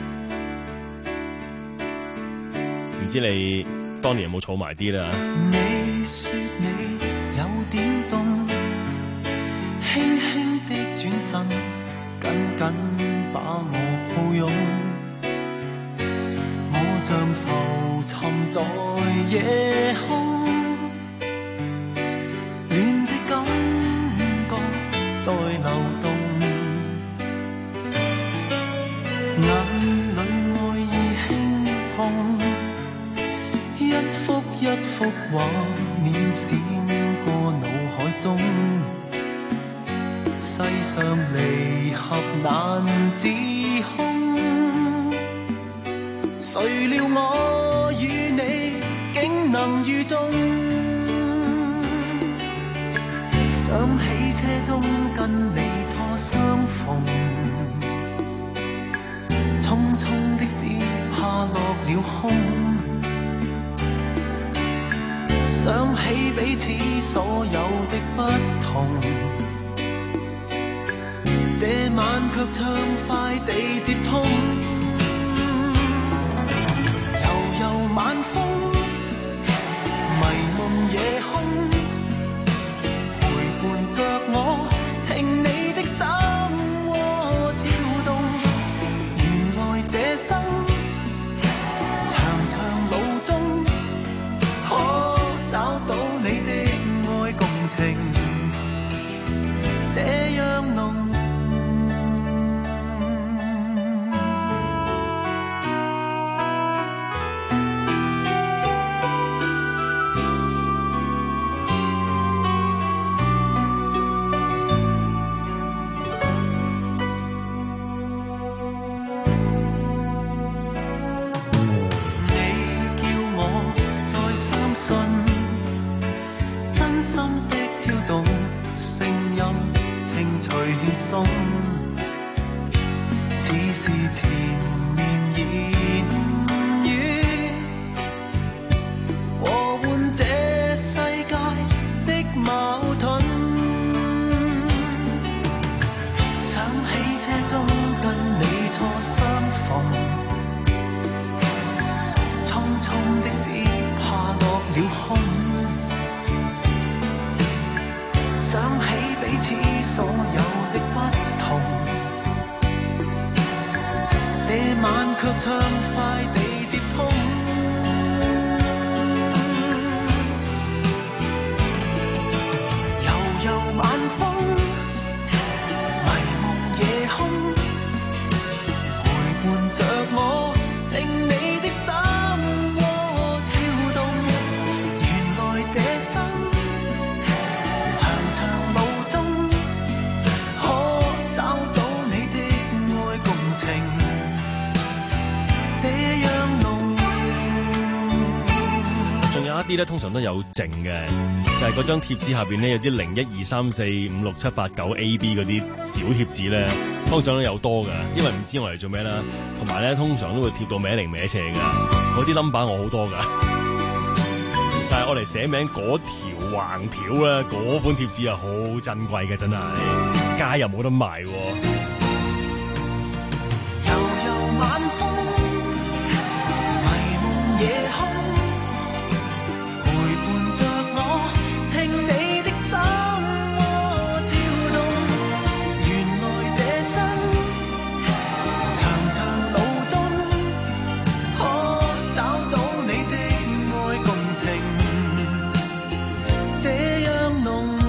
唔知你當年有冇儲埋啲啦？ 你說你有點凍，輕輕的轉身，緊緊把我抱擁，我像浮沉在夜空，暖的感覺在流動，眼裏愛意輕碰，一幅一幅畫面閃過腦海中，世上離合難自控，誰料我與你竟能遇中，想起車中跟你初相逢，匆匆的只怕落了空，想起彼此所有的不同，這晚卻暢快地接通，悠悠晚風迷夢夜空，陪伴着我聽你的心窩跳動，原來這生長長路中可找到你的愛共情，這樣濃。真心的跳動，聲音清脆輕鬆，似是前面言語，和緩這世界的矛盾。想起車中跟你初相逢，匆匆的只怕落了空，想起彼此所有的暢快地接通。悠悠晚風，迷夢夜空，陪伴着我，令你的心窩跳動。原來這生長長路中，可找到你的愛共情，這樣濃。 仲有一啲咧，通常都有剩嘅，就係嗰張貼紙下邊咧有啲零一二三四五六七八九 A B 嗰啲小貼紙咧，通常都有多噶，因為唔知我嚟做咩啦。同埋咧，通常都會貼到歪零歪斜噶，嗰啲 number 我好多噶。但係我嚟寫名嗰條橫條咧，嗰本貼紙啊好珍貴嘅，真係街又冇得賣。 悠悠晚風，迷夢夜空，陪伴着我，聽你的心窩跳動。原來這生長長路中，可找到你的愛共情，這樣濃。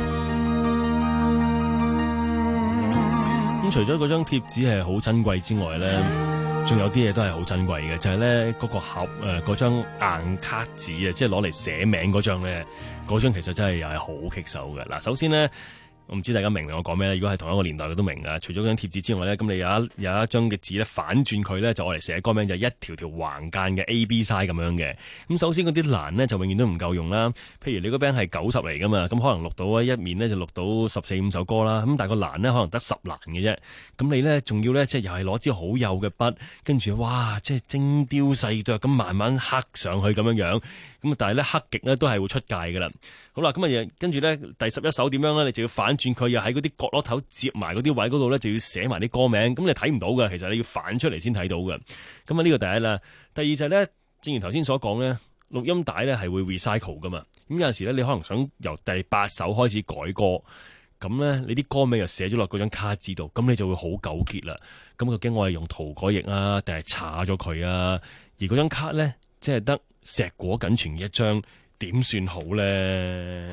咁除咗嗰張貼紙係好珍貴之外咧，仲有啲嘢都係好珍貴嘅，就係咧嗰個盒誒嗰張硬卡紙啊，即係攞嚟寫名嗰張咧，嗰張其實真係又係好棘手嘅。嗱，首先咧，我唔知大家明唔明我講咩咧？如果係同一個年代嘅都明啊。除咗張貼紙之外咧，咁你有一有一張嘅紙咧反轉佢咧，就攞嚟寫歌名，就一條條橫間嘅 A B size 咁樣嘅。咁首先嗰啲欄咧就永遠都唔夠用啦。譬如你嗰 band 係九十嚟噶嘛，咁可能錄到一面咧就錄到十四五首歌啦。咁但係個欄咧可能得十欄嘅啫。咁你咧仲要咧即係又係攞支好幼嘅筆，跟住哇即係精雕細琢咁慢慢刻上去咁樣樣。咁但係咧刻極咧都係會出界噶啦。好啦，咁啊跟住咧第十一首點樣咧？你就要反轉佢，又喺嗰啲角落頭接埋嗰啲位嗰度咧，就要寫埋啲歌名。咁你睇唔到嘅，其實你要反出嚟先睇到嘅。咁啊呢個第一啦。第二就係咧，正如頭先所講咧，錄音帶咧係會 recycle 噶嘛。咁有陣時咧，你可能想由第八首開始改歌，咁咧你啲歌名又寫咗落嗰張卡紙度，咁你就會好糾結啦。咁究竟我係用塗改液啊，定係搽咗佢啊？而嗰張卡咧，即係得碩果僅存嘅一張，點算好咧？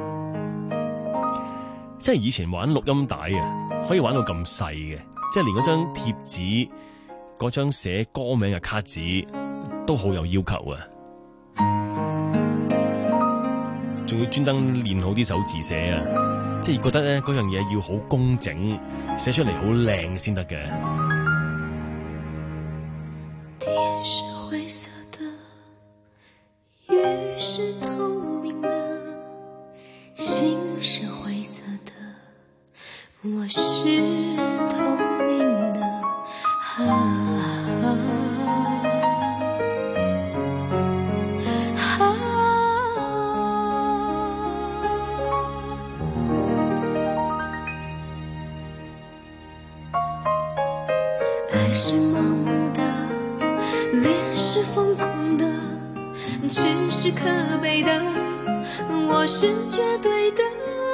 即係以前玩錄音帶啊，可以玩到咁細嘅，即係連嗰張貼紙、嗰張寫歌名嘅卡紙都好有要求啊！仲要專登練好啲手字寫啊！即係覺得咧嗰樣嘢要好工整，寫出嚟好靚先得嘅。 天是灰色的，雨是透明的，心是灰色的，我是透明的。啊啊爱是盲目的，恋是疯狂的，痴是可悲的，我是绝对的。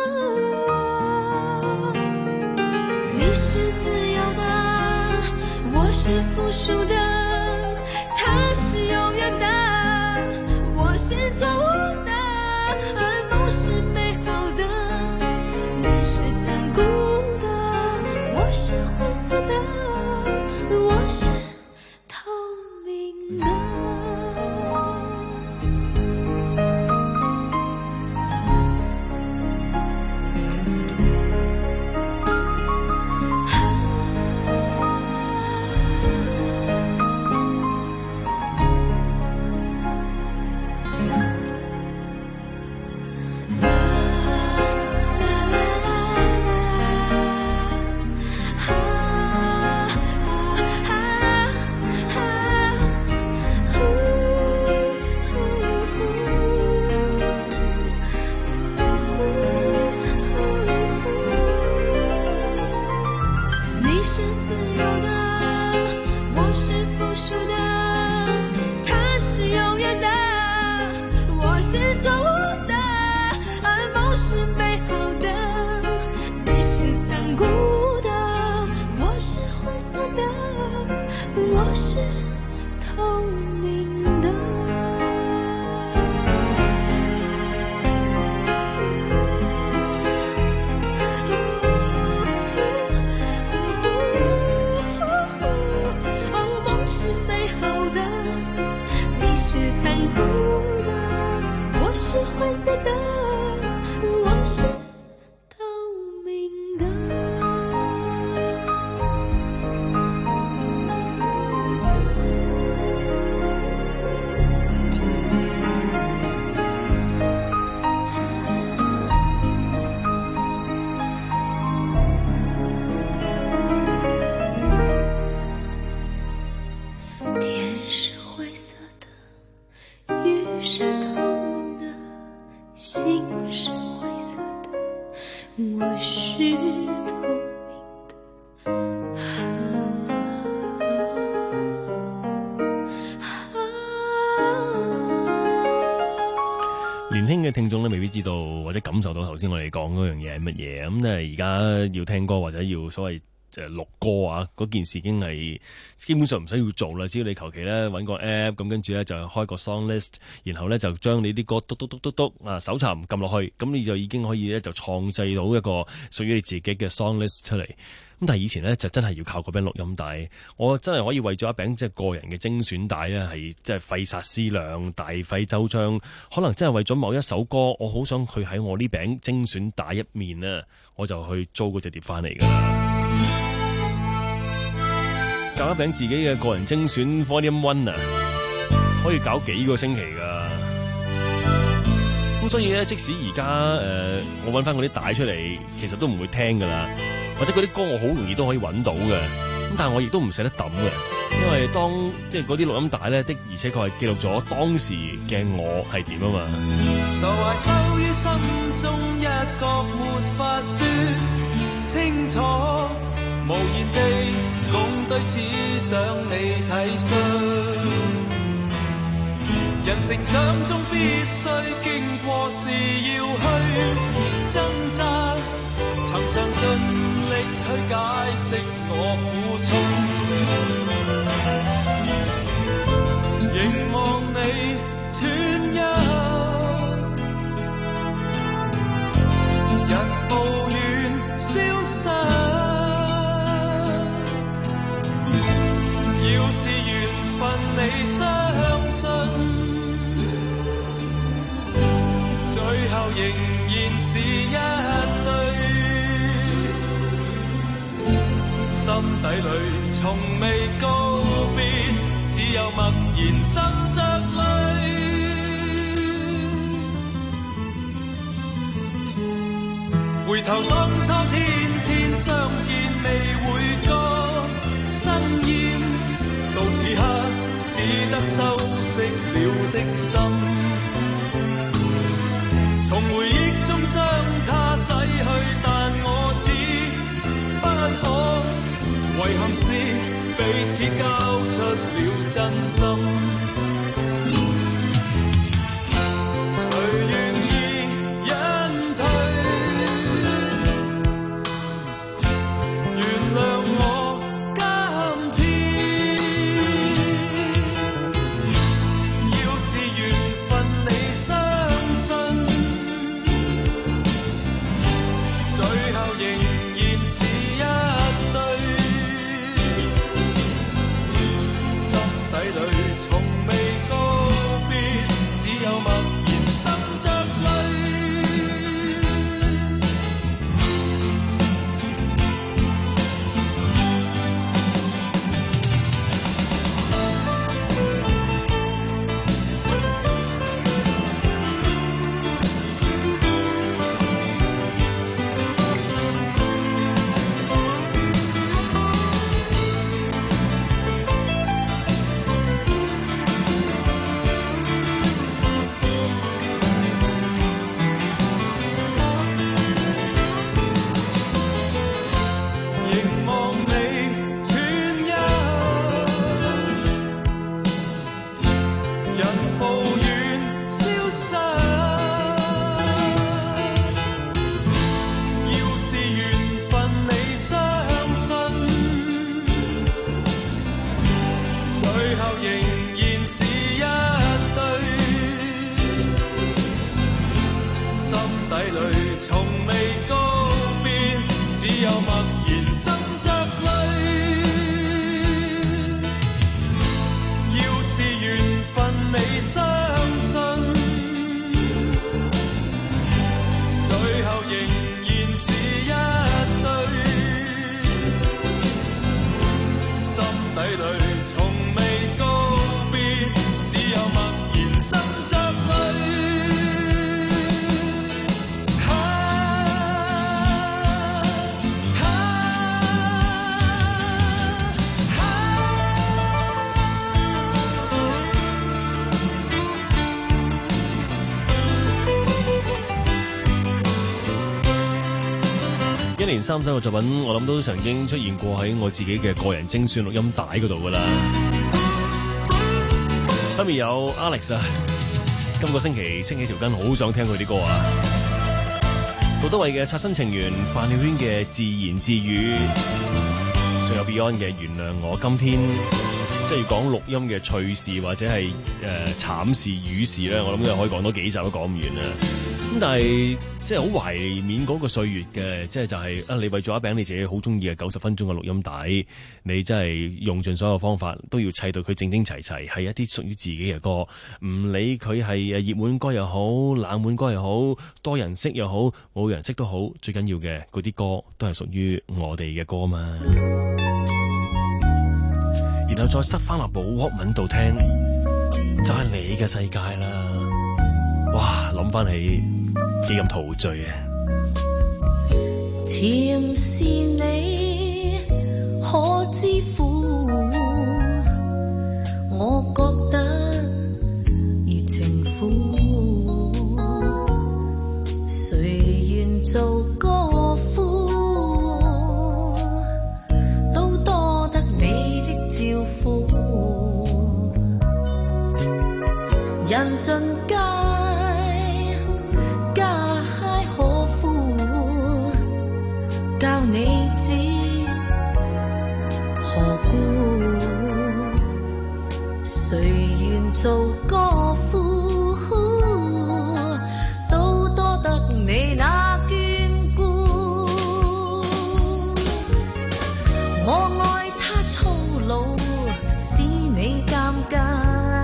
你是自由的，我是附属的，他是永远的，我是错误的，而梦是美好的。你是残酷的，我是灰色的，我是透明的。我是年輕嘅聽眾咧，未必知道或者感受到頭先我哋講嗰樣嘢係乜嘢。咁咧而家要聽歌或者要所謂誒錄歌啊，嗰件事已經係基本上唔使要做啦。只要你求其咧揾個 app， 咁跟住咧就開個 song list， 然後咧就將你啲歌篤篤篤篤篤啊搜尋撳落去，咁你就已經可以咧就創製到一個屬於你自己嘅 song list 出嚟。咁但係以前咧就真係要靠嗰餅錄音帶，我真係可以為咗一餅即係個人嘅精選帶咧，係即係費煞思量、大費周章，可能真係為咗某一首歌，我好想佢喺我呢餅精選帶一面啊，我就去租嗰隻碟翻嚟㗎啦。搞一餅自己嘅個人精選 Volume One 啊，可以搞幾個星期㗎。咁所以咧，即使而家誒我揾翻嗰啲帶出嚟，其實都唔會聽㗎啦。或者嗰啲歌我好容易都可以揾到嘅，咁但係我亦都唔捨得抌嘅，因為當即係嗰啲錄音帶咧的，而且確係記錄咗當時嘅我係點啊嘛。 愁懷收於心中一角，沒法說清楚，無言地共對，只想你體恤。人成長中必須經過事要去掙扎，曾嘗盡力去解釋我苦衷，凝望你穿休，日步遠消失。要是緣分你相信，最後仍然是一對。心底裏從未告別，只有默然滲着淚。回頭當初天天相見，未會覺生厭，到此刻只得收拾了的心，從回憶中將它洗去，但我只不可。遺憾是彼此交出了真心。最後仍然是底裏從未告別，只有默然滲着淚。要是緣分你相信，最後仍然是一對，心底裏從未告別，只有默然滲着淚。 一連三首嘅作品，我諗都曾經出現過喺我自己嘅個人精選錄音帶嗰度噶啦。分別有 Alex 啊，今個星期清起條筋，好想聽佢啲歌啊。杜德偉嘅《擦身情緣》，范曉萱嘅《自言自語》，仲有 Beyond 嘅《原諒我今天》。即係講錄音嘅趣事或者係誒慘事雨事咧，我諗都可以講多幾集都講唔完啦。咁但係即係好懷緬嗰個歲月嘅，即係就係、是、啊，你為咗一餅你自己好中意嘅九十分鐘嘅錄音帶，你真係用盡所有方法都要砌到佢整整齊齊，係一啲屬於自己嘅歌。唔理佢係誒熱門歌又好，冷門歌又好，多人識又好，冇人識都好，最緊要嘅嗰啲歌都係屬於我哋嘅歌嘛。然後再塞翻落部 Walkman 度聽，就係、是、你嘅世界啦。哇，諗翻起幾咁陶醉啊！ 甜是你可知苦，我覺得如情婦，誰願做歌夫？人盡皆皆可夫，教你知何故？誰願做歌夫，都多得你那眷顧。我愛他粗魯，使你尷尬。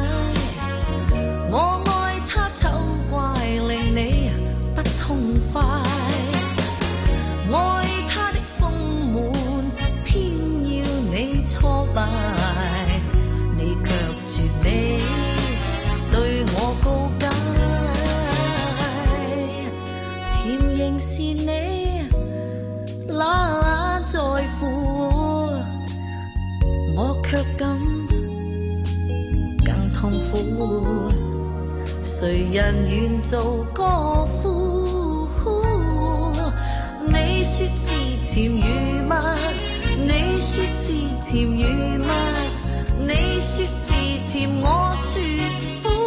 我愛他醜怪，令你不痛快。愛他的豐滿，偏要你挫敗。你卻絕美，對我告解。甜仍是你，哪在乎？我卻感更痛苦。誰人願做歌夫？你說是甜如蜜，你說是甜如蜜，你說是甜，我說苦。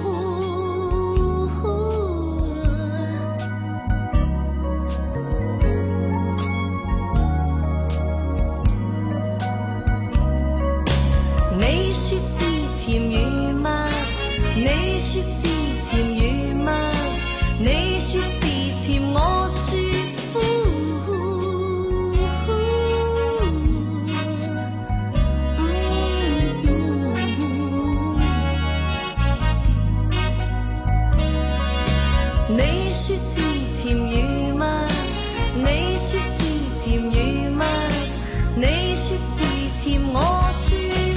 你說是甜如蜜，你說是甜如蜜，你說是甜，我說苦。你說是甜如蜜，你說是甜如蜜，你說是甜，我說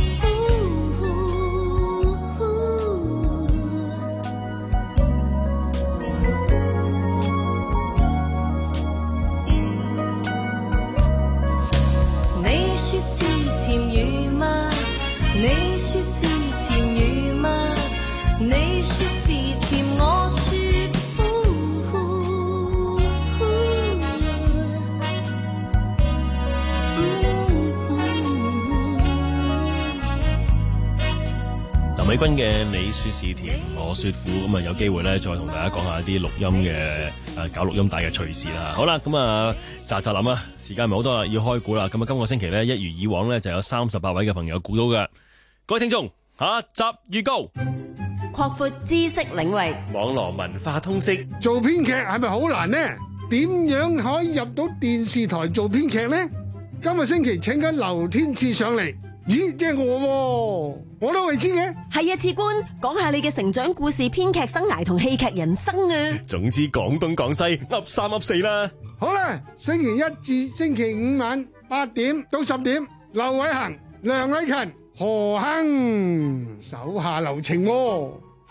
你說是甜如蜜，你說是甜，我說苦。 林美君嘅你說是甜，我說苦，咁啊有機會咧再同大家講下啲錄音嘅誒搞錄音帶嘅趣事啦。好啦，咁啊咋咋諗啊，時間唔係好多啦，要開估啦。咁啊今個星期咧一如以往咧就有三十八位嘅朋友估到嘅。各位聽眾，下集預告。 擴闊知識領域， 網羅文化通識。 做編劇係咪好難呢？點樣可以入到電視台做編劇呢？今個星期請緊劉天賜上嚟。咦，即係我，我都未知嘅。 係啊，次官，講下你嘅成長故事、編劇生涯同戲劇人生啊。 總之廣東廣西噏三噏四啦。 好啦，星期一至星期五晚八點到十點，劉偉恒、梁禮勤、何亨手下留情喎。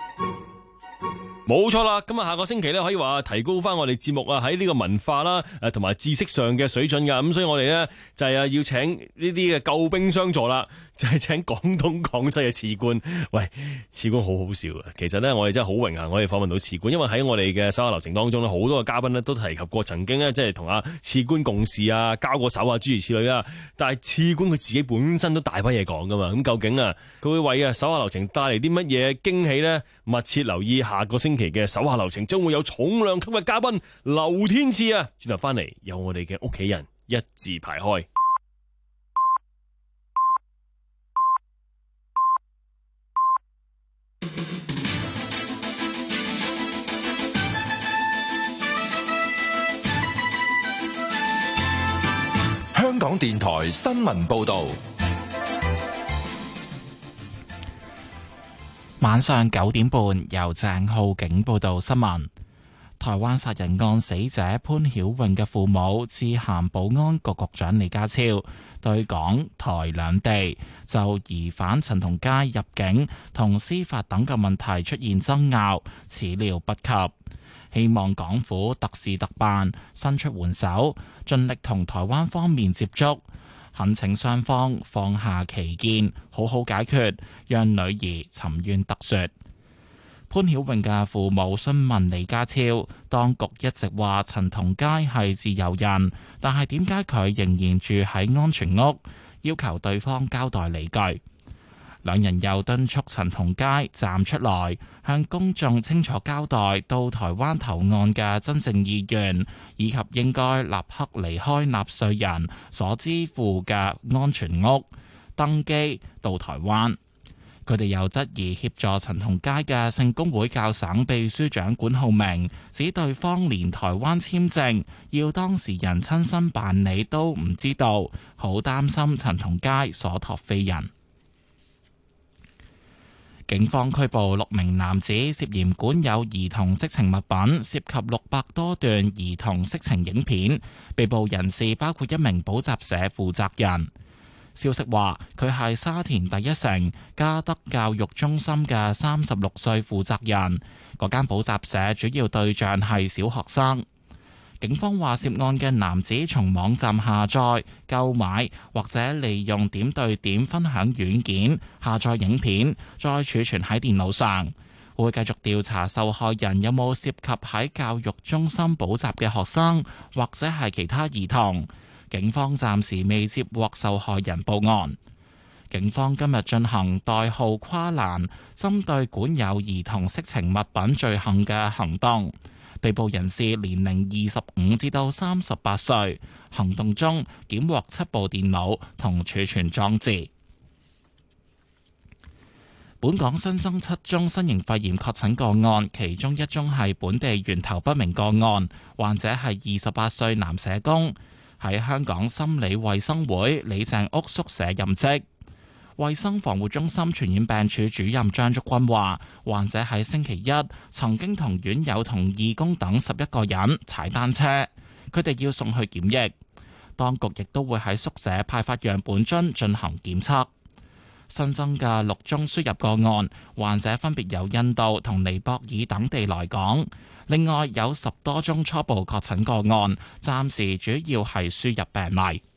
冇錯啦，咁啊下個星期咧可以話提高翻我哋節目啊喺呢個文化啦誒同埋知識上嘅水準噶，咁所以我哋咧就係啊要請呢啲嘅救兵相助啦，就係請廣東廣西嘅次官。喂，次官好好笑啊！其實咧我哋真係好榮幸可以訪問到次官，因為喺我哋嘅手下留情當中咧，好多嘅嘉賓咧都提及過曾經咧即係同阿次官共事啊、交過手啊諸如此類啦。但係次官佢自己本身都大把嘢講噶嘛，咁究竟啊佢會為啊手下留情帶嚟啲乜嘢驚喜咧？密切留意下個星期嘅手下留情，將會有重量級嘅嘉賓劉天賜啊！轉頭翻嚟有我哋嘅屋企人一字排開。 香港電台新聞報道。 晚上九點半，由鄭浩景報道新聞。台灣殺人案死者潘曉穎嘅父母致函保安局局長李家超，對港台兩地就疑犯陳同佳入境同司法等嘅問題出現爭拗，始料不及，希望港府特事特辦，伸出援手，盡力同台灣方面接觸，懇請雙方放下歧見，好好解決，讓女兒沉冤得雪。潘曉穎嘅父母詢問李家超，當局一直話陳同佳係自由人，但係點解佢仍然住喺安全屋？要求對方交代理據。兩人又敦促陳同佳站出來，向公眾清楚交代到台灣投案嘅真正意願，以及應該立刻離開納稅人所支付嘅安全屋，登機到台灣。佢哋又質疑協助陳同佳嘅聖公會教省秘書長管浩明，指對方連台灣簽證要當事人親身辦理都唔知道，好擔心陳同佳所託非人。警方拘捕六名男子，涉嫌管有兒童色情物品，涉及六百多段兒童色情影片。被捕人士包括一名補習社負責人。消息話佢係沙田第一城嘉德教育中心嘅三十六歲負責人。嗰間補習社主要對象係小學生。警方話涉案嘅男子從網站下載、購買或者利用點對點分享軟件下載影片，再儲存喺電腦上。會繼續調查受害人有冇涉及喺教育中心補習嘅學生或者係其他兒童。警方暫時未接獲受害人報案。警方今日進行代號跨欄，針對管有兒童色情物品罪行嘅行動。被捕人士年齡二十五至到三十八歲。行動中檢獲七部電腦同儲存裝置。本港新增七宗新型肺炎確診個案，其中一宗係本地源頭不明個案，患者係二十八歲男社工，喺香港心理衛生會李鄭屋宿舍任職。衛生防護中心傳染病處主任張竹君話，患者喺星期一曾經同院友同義工等十一個人踩單車，佢哋要送去檢疫。當局亦都會喺宿舍派發樣本樽進行檢測。新增嘅六宗輸入個案，患者分別由印度同尼泊爾等地來港。另外有十多宗初步確診個案，暫時主要係輸入病例。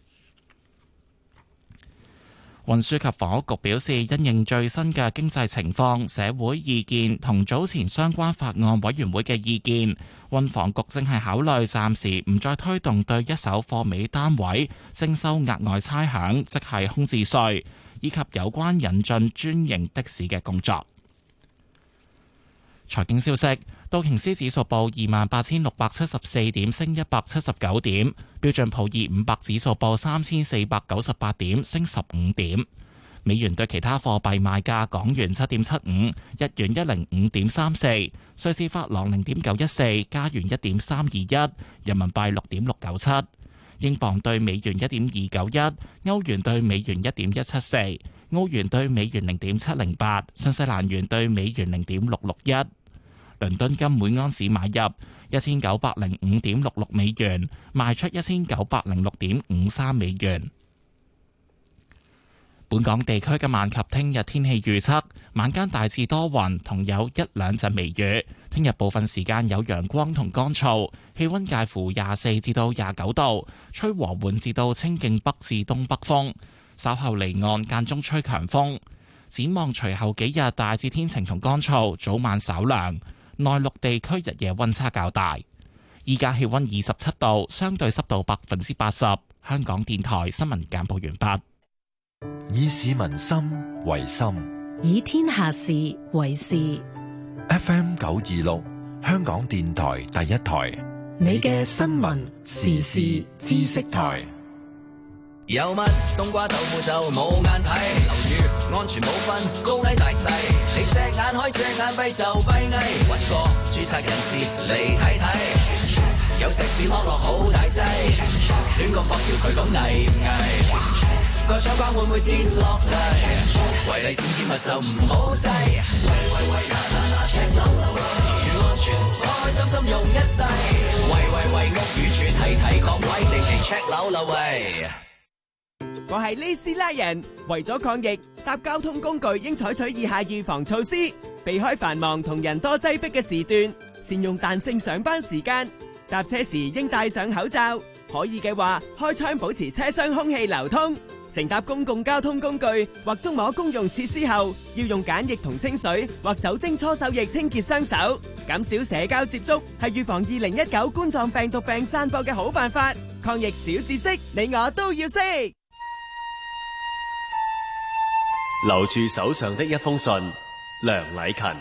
運輸及房屋局表示，因應最新嘅經濟情況、社會意見同早前相關法案委員會嘅意見，運房局正係考慮暫時唔再推動對一手貨尾單位徵收額外差餉，即係空置稅，以及有關引進專營的士嘅工作。財經消息，道瓊斯指數報二萬八千六百七十四點，升一百七十九點；標準普爾五百指數報三千四百九十八點，升十五點。 美元對其他貨幣賣價：港元七點七五，日元一零五點三四，瑞士法郎零點九一四，加元一點三二一，人民幣六點六九七，英鎊對美元一點二九一，歐元對美元一點一七四，澳元對美元零點七零八，新西蘭元對美元零點六六一。倫敦金每安士買入一千九百零五點六六美元，賣出一千九百零六點五三美元。本港地區今晚及聽日天氣預測：晚間大致多雲，同有一兩陣微雨。聽日部分時間有陽光同乾燥，氣溫介乎廿四至到廿九度，吹和緩至到清勁北至東北風。稍後離岸間中吹強風。展望隨後幾日大致天晴同乾燥，早晚稍涼。內陸地區日夜溫差較大。依家氣溫二十七度，相對濕度百分之八十。香港電台新聞簡報完畢。 以市民心為心， 以天下事為事。 F M 九二六，香港電台第一台， 你嘅新聞時事知識台。 有乜冬瓜豆腐就冇眼睇，留意安全冇分高矮大細，你隻眼開隻眼閉就閉翳，搵個註冊人士嚟睇睇，有隻屎剝落好大劑，亂咁搏叫佢講危唔危？個窗框會唔會跌落嚟？違例僭建物就唔好制。喂喂喂，嗱嗱嗱 check 樓樓，如安全開開心心用一世。喂喂喂，屋宇署睇睇各位定期 check 樓樓喂。 我係呢斯拉人，為咗抗疫，搭交通工具應採取以下預防措施：避開繁忙同人多擠迫嘅時段，善用彈性上班時間，搭車時應戴上口罩。可以嘅話，開窗保持車廂空氣流通。乘搭公共交通工具或觸摸公用設施後，要用梘液同清水或酒精搓手液清潔雙手。減少社交接觸係預防二零一九冠狀病毒病散播嘅好辦法。抗疫小知識，你我都要識。 留住手上的一封信，梁禮勤。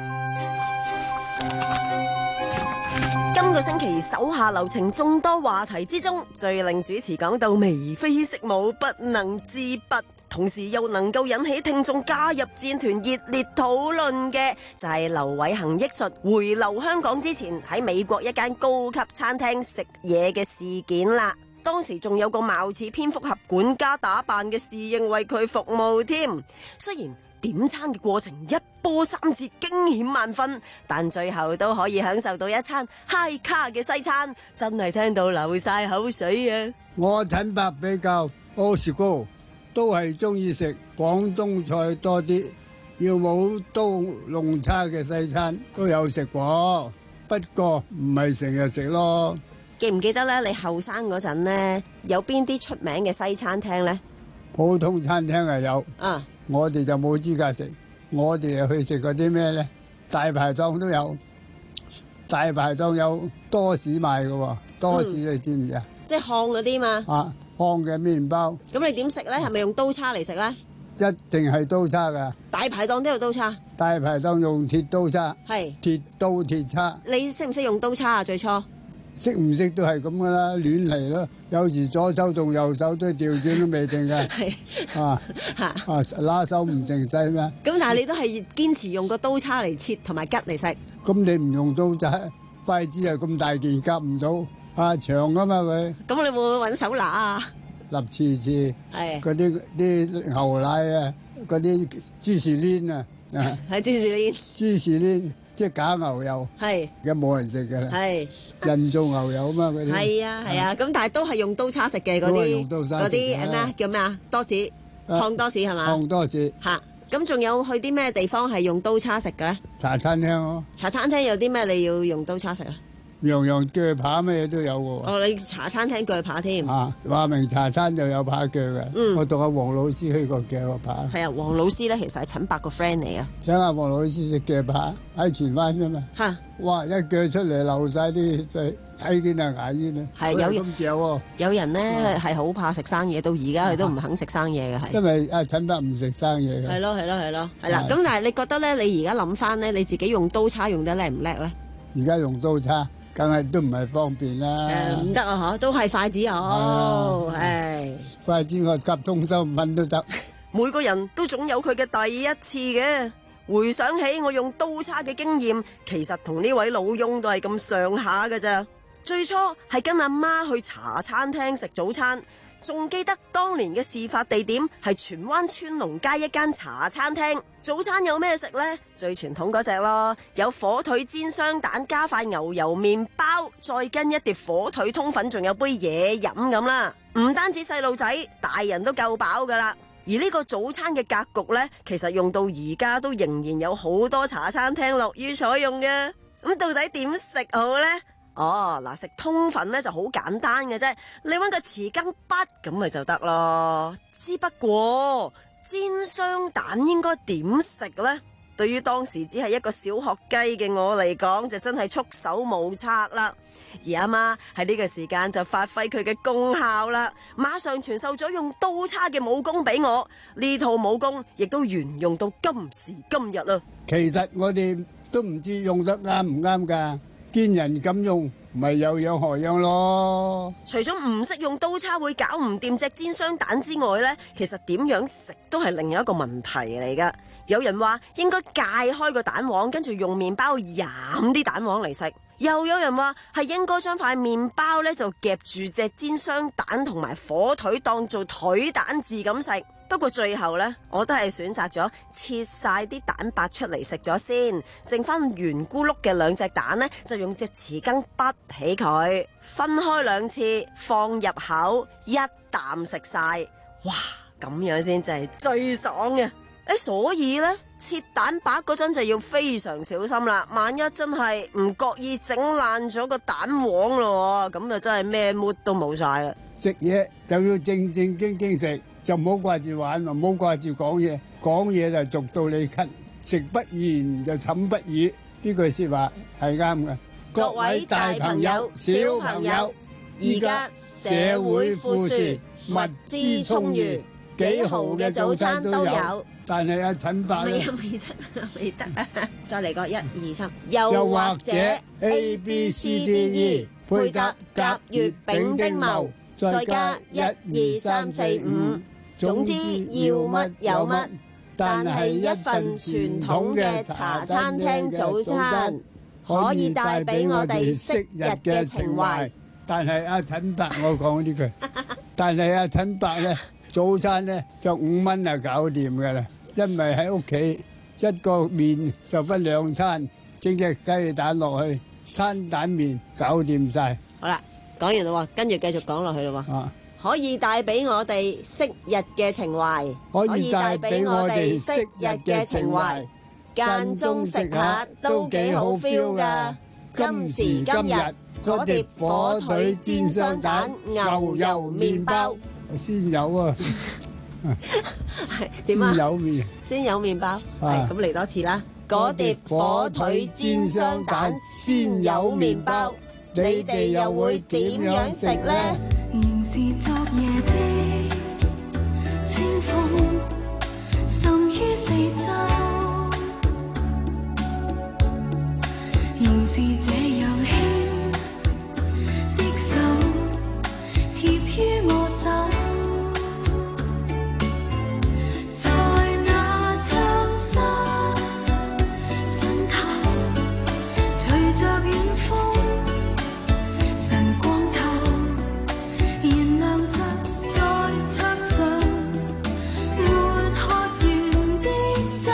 今個星期手下留情眾多話題之中，最令主持講到眉飛色舞不能自拔，同時又能夠引起聽眾加入戰團熱烈討論嘅，就係劉偉恒憶述回流香港之前喺美國一間高級餐廳食嘢嘅事件啦。當時仲有個貌似蝙蝠俠管家打扮嘅侍應為佢服務添。雖然點餐嘅過程一波三折，驚險萬分，但最後都可以享受到一餐 high 卡嘅西餐，真係聽到流晒口水啊！ 我坦白比較 old school，都係中意食廣東菜多啲，要冇都弄差嘅西餐都有食過，不過唔係成日食咯。 記唔記得咧？你後生嗰陣呢，有邊啲出名嘅西餐廳呢？ 普通餐廳係有， 啊， 我哋就冇資格食。我哋去食嗰啲咩咧？大排檔都有，大排檔有多士賣嘅，多士你知唔知啊？ 即係烘嗰啲嘛。 啊，烘嘅麵包。咁你點食咧？係咪用刀叉嚟食咧？ 一定係刀叉噶。 大排檔都有刀叉。 大排檔用鐵刀叉。 係。 鐵刀鐵叉。 你識唔識用刀叉啊？最初？ 識唔識都係咁噶啦，亂嚟咯。有時左手同右手都調轉都未定嘅。係啊啊，拉手唔定勢咩？ 咁但係你都係堅持用個刀叉嚟切同埋吉嚟食。 咁你唔用刀叉，筷子係咁大件夾唔到啊，長啊嘛佢。咁你會唔會揾手拿啊？ 立次次係嗰啲啲牛奶啊，嗰啲芝士鏈啊， 係芝士鏈。 芝士鏈即係假牛油，係而家冇人食㗎啦。係。人造牛油啊嘛，嗰啲係啊係啊，咁但係都係用刀叉食嘅嗰啲嗰啲誒咩啊叫咩啊多士烘多士係嘛？ 烘多士嚇，咁仲有去啲咩地方係用刀叉食嘅咧？ 茶餐廳咯。 茶餐廳有啲咩你要用刀叉食啊？ 樣樣鋸扒咩都有喎。 哦，你茶餐廳鋸扒添。 啊，話明茶餐就有扒鋸嘅。嗯，我同阿黃老師去過鋸個扒。係啊，黃老師咧其實係陳伯個 friend 嚟啊。 請阿黃老師食鋸扒喺荃灣啫嘛。嚇！哇！一鋸出嚟流晒啲水，睇見啊牙煙啊。係有咁嚼喎。有人咧係好怕食生嘢，到而家佢都唔肯食生嘢嘅係。因為阿陳伯唔食生嘢嘅。係咯係咯係咯，係啦。咁但係你覺得咧？你而家諗翻咧，你自己用刀叉用得叻唔叻咧？而家用刀叉。梗係都唔係方便啦，誒唔得啊嗬，都係筷子好，係筷子我夾通心粉都得， 每個人都總有佢嘅第一次嘅。回想起我用刀叉嘅經驗，其實同呢位老翁都係咁上下㗎咋。最初係跟阿媽去茶餐廳食早餐，仲記得當年嘅事發地點係荃灣川龍街一間茶餐廳。早餐有咩食呢？最傳統嗰隻咯，有火腿煎雙蛋加塊牛油麵包，再跟一碟火腿通粉，仲有杯嘢飲咁啦。唔單止細路仔，大人都夠飽噶啦。而呢個早餐嘅格局呢，其實用到而家都仍然有好多茶餐廳樂於採用嘅。咁到底點食好呢？哦，嗱，食通粉呢就好簡單嘅啫，你搵個匙羹筆咁咪就得咯。之不過煎雙蛋應該點食呢？對於當時只係一個小學雞嘅我嚟講，就真係束手無策啦。而阿媽喺呢個時間就發揮佢嘅功效啦，馬上傳授咗用刀叉嘅武功俾我，呢套武功亦都沿用到今時今日啦。 其實我哋都唔知用得啱唔啱噶，見人咁用，咪有樣學樣咯。 除咗唔識用刀叉會搞唔掂隻煎雙蛋之外呢，其實點樣食都係另一個問題嚟噶。有人話應該解開個蛋黃，跟住用麵包染啲蛋黃嚟食。又有人話係應該將塊麵包咧就夾住隻煎雙蛋同埋火腿當做腿蛋治咁食。不過最後呢，我都係選擇咗切晒啲蛋白出嚟食咗先，剩翻圓咕碌嘅兩隻蛋呢，就用隻匙羹滗起佢，分開兩次放入口，一啖食晒。哇，咁樣先至係最爽嘅。誒，所以呢，切蛋白嗰陣就要非常小心啦，萬一真係唔覺意整爛咗個蛋黃咯，咁就真係咩 mood 都冇晒啦。 食嘢就要正正經經食，就唔好掛住玩，唔好掛住講嘢，講嘢就俗到你咳。食不言就寢不語，呢句說話係啱嘅。 各位大朋友、小朋友，而家社會富庶，物資充裕，幾豪嘅早餐都有。 但係阿陳伯咧， 未得，未得，再嚟個一二三， 又或者 A B C D E 配搭甲乙丙丁戊，再加一二三四五，總之要乜有乜。但係一份傳統嘅茶餐廳早餐，可以帶俾我哋昔日嘅情懷。但係阿陳伯，我講呢句，但係阿陳伯咧，早餐咧就五蚊就搞掂噶啦。因為喺屋企一個麵就分兩餐，整隻雞蛋落去，餐蛋麵搞掂晒。 好啦，講完啦，跟住繼續講落去啦。啊，可以帶俾我哋昔日嘅情懷，可以帶俾我哋昔日嘅情懷，間中食下都幾好 feel 噶。今時今日嗰碟火腿煎雙蛋牛油麵包先有啊！ 點啊？ 先有麵， 先有麵包，係咁嚟多次啦。嗰碟火腿煎雙蛋先有麵包，你哋又會點樣食呢？ 仍是昨夜的清風，滲於四周，仍是這樣輕的手貼於我手。在桌上，沒喝完的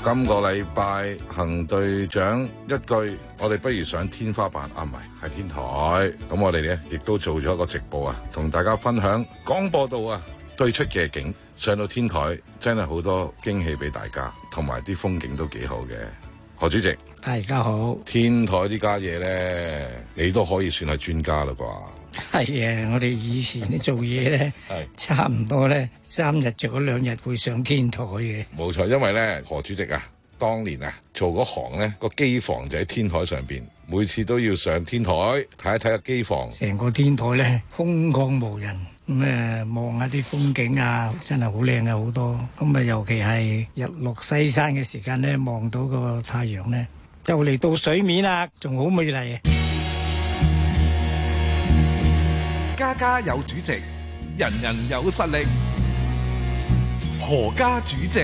今個禮拜行隊長一句，我哋不如上天花板啊，唔係係天台。咁我哋咧亦都做咗一個直播啊，同大家分享廣播道啊對出嘅景。上到天台真係好多驚喜俾大家，同埋啲風景都幾好嘅。何主席， 大家好。天台呢家嘢咧，你都可以算係專家啦啩？ 係啊，我哋以前啲做嘢咧，差唔多咧三日做咗兩日會上天台嘅。 冇錯，因為咧何主席啊，當年啊做嗰行咧個機房就喺天台上邊，每次都要上天台睇一睇個機房。 成個天台咧空曠無人，咁誒望下啲風景啊，真係好靚啊好多。咁啊尤其係日落西山嘅時間咧，望到個太陽咧就嚟到水面啦，仲好美麗。 家家有主席，人人有實力。何家主席，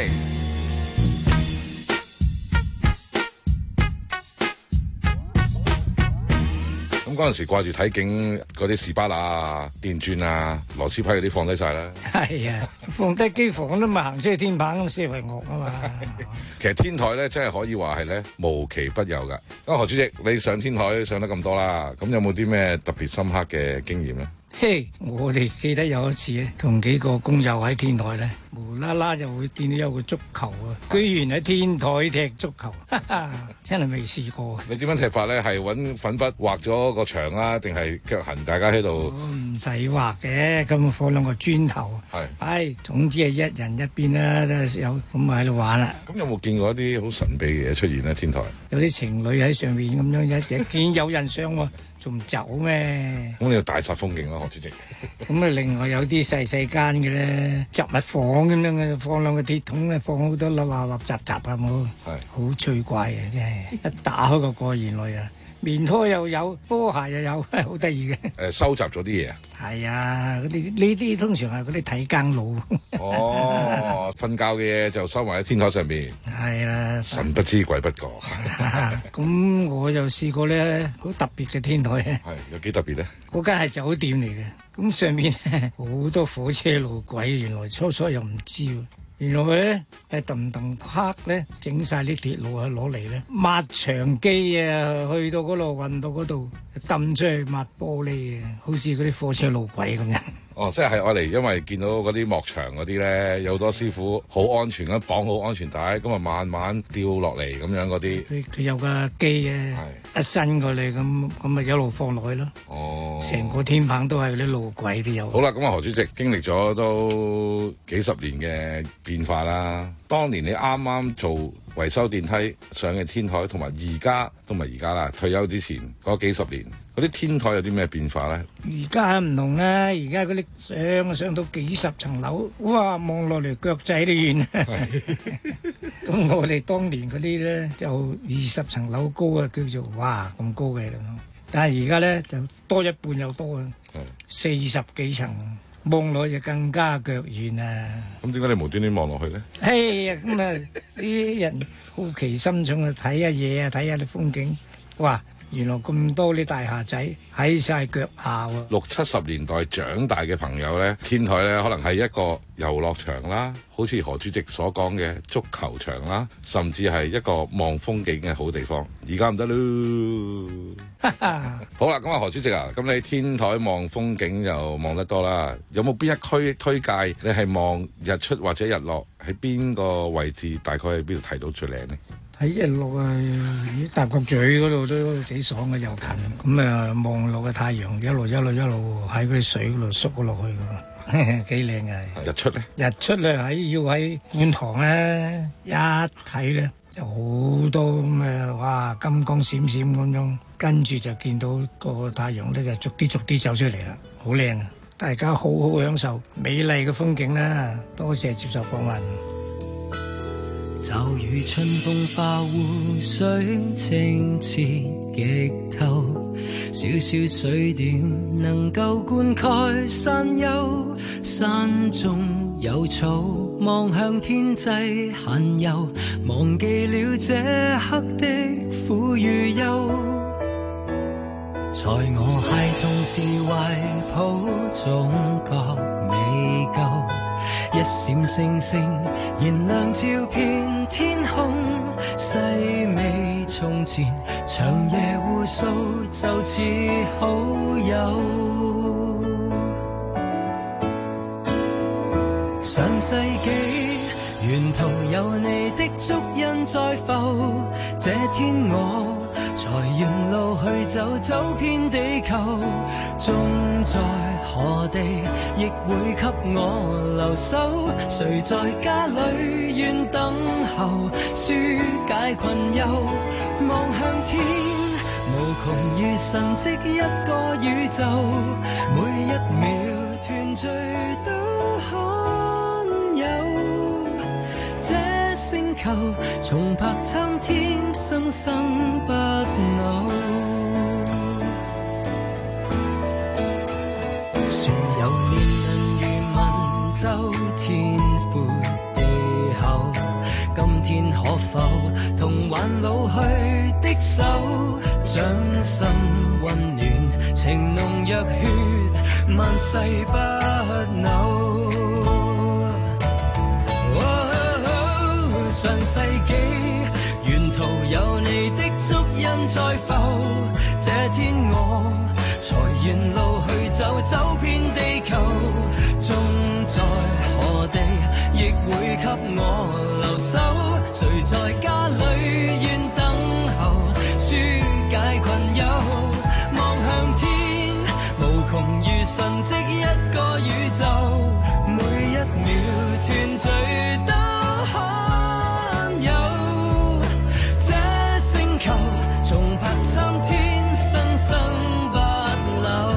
咁嗰陣時掛住睇景，嗰啲士巴拿啊、電鑽啊、螺絲批嗰啲放低晒啦。 係啊，放低機房都咪行出去天棚咁先為樂啊嘛。 其實天台咧真係可以話係咧無奇不有噶。咁何主席，你上天台上得咁多啦，咁有冇啲咩特別深刻嘅經驗咧？ 嘿， hey, 我哋記得有一次咧，同幾個工友喺天台咧，無啦啦就會見到有個足球啊，居然喺天台踢足球，哈哈，真係未試過。 你點樣踢法咧？係揾粉筆畫咗個牆啊，定係腳痕？大家喺度唔使畫嘅，咁放兩個磚頭，係，唉，總之係一人一邊啦，有咁咪喺度玩啦。 咁有冇見過一啲好神秘嘅嘢出現咧？天台有啲情侶喺上面咁樣，一日見有人上喎。仲唔走咩？ 咁你要大煞風景咯，何主席。 咁啊，另外有啲細細間嘅咧，雜物房咁樣嘅，放兩個鐵桶咧，放好多粒粒粒雜雜啊，冇，係好趣怪嘅，真係一打開個蓋，原來啊，棉拖又有，波鞋又有，好得意嘅。 誒，收集咗啲嘢啊？ 係啊，嗰啲呢啲通常係嗰啲睇更佬。 哦，瞓覺嘅嘢就收埋喺天台上邊。 係啦， 神不知鬼不覺。 咁我就試過咧，好特別嘅天台。 係有幾特別咧？ 嗰間係酒店嚟嘅，咁上面好多火車路軌，原來初初又唔知。原來咧係揼揼黑咧，整晒啲鐵路啊攞嚟咧抹牆機啊，去到嗰度運到嗰度揼出去抹玻璃啊，好似嗰啲火車路軌咁樣。 哦，即係係我嚟，因為見到嗰啲幕牆嗰啲咧，有好多師傅好安全咁綁好安全帶，咁啊慢慢掉落嚟咁樣嗰啲。 佢佢有架機啊，一伸過嚟咁，咁咪一路放落去咯。 哦， 成個天棚都係嗰啲路軌都有。 好啦，咁啊何主席經歷咗都幾十年嘅變化啦。當年你啱啱做維修電梯上嘅天台，同埋而家同埋而家啦，退休之前嗰幾十年，嗰啲天台有啲咩變化咧？ 而家唔同啦，而家嗰啲上上到幾十層樓，哇，望落嚟腳仔都軟。咁我哋當年嗰啲咧就二十層樓高啊，叫做哇咁高嘅。但係而家咧就多一半又多啊，四十幾層。望落就更加腳軟啊！ 咁點解你無端端望落去咧？ 哎呀，咁啊啲人好奇心重啊，睇下嘢啊，睇下啲風景，哇！原來咁多啲大廈仔喺晒腳下喎。 六七十年代長大嘅朋友咧，天台咧可能係一個遊樂場啦，好似何主席所講嘅足球場啦，甚至係一個望風景嘅好地方。而家唔得咯。好啦，咁啊何主席啊，咁你天台望風景又望得多啦，有冇邊一區推介你係望日出或者日落喺邊個位置？大概喺邊度睇到最靚呢？ 喺日落啊，大角咀嗰度都幾爽嘅，又近。咁啊，望落嘅太陽一路一路一路喺嗰啲水嗰度縮落去㗎，幾靚嘅。 日出咧？日出咧喺要喺觀塘咧，一睇咧就好多咁嘅，哇，金光閃閃咁樣，跟住就見到個太陽咧就逐啲逐啲走出嚟啦，好靚啊！大家好好享受美麗嘅風景啦，多謝接受訪問。 就如春風化湖水清澈極透，小小水點能夠灌溉山丘，山中有草，望向天際閒遊，忘記了這刻的苦與憂。在我孩童時懷抱中覺未夠，一閃星星燃亮照遍天空， 細味從前，長夜互訴就似好友。上世紀沿途有你的足印在浮，這天我才沿路去走，走遍地球，終在何地亦會給我留守。誰在家裏願等候，紓解困憂，望向天，無窮如神蹟一個宇宙，每一秒團聚都罕有。這星球從白參天，生生不朽。樹有年輪如文州，天闊地厚。今天可否同還老去的手，掌心溫暖，情濃若血，萬世不朽。上世紀沿途有你的足印在浮，這天我才沿路去走，走遍地球，終在何地亦會給我留守。誰在家裏願等候，紓解困憂，望向天，無窮如神蹟一個宇宙，每一秒團聚都從白參天，生生不朽。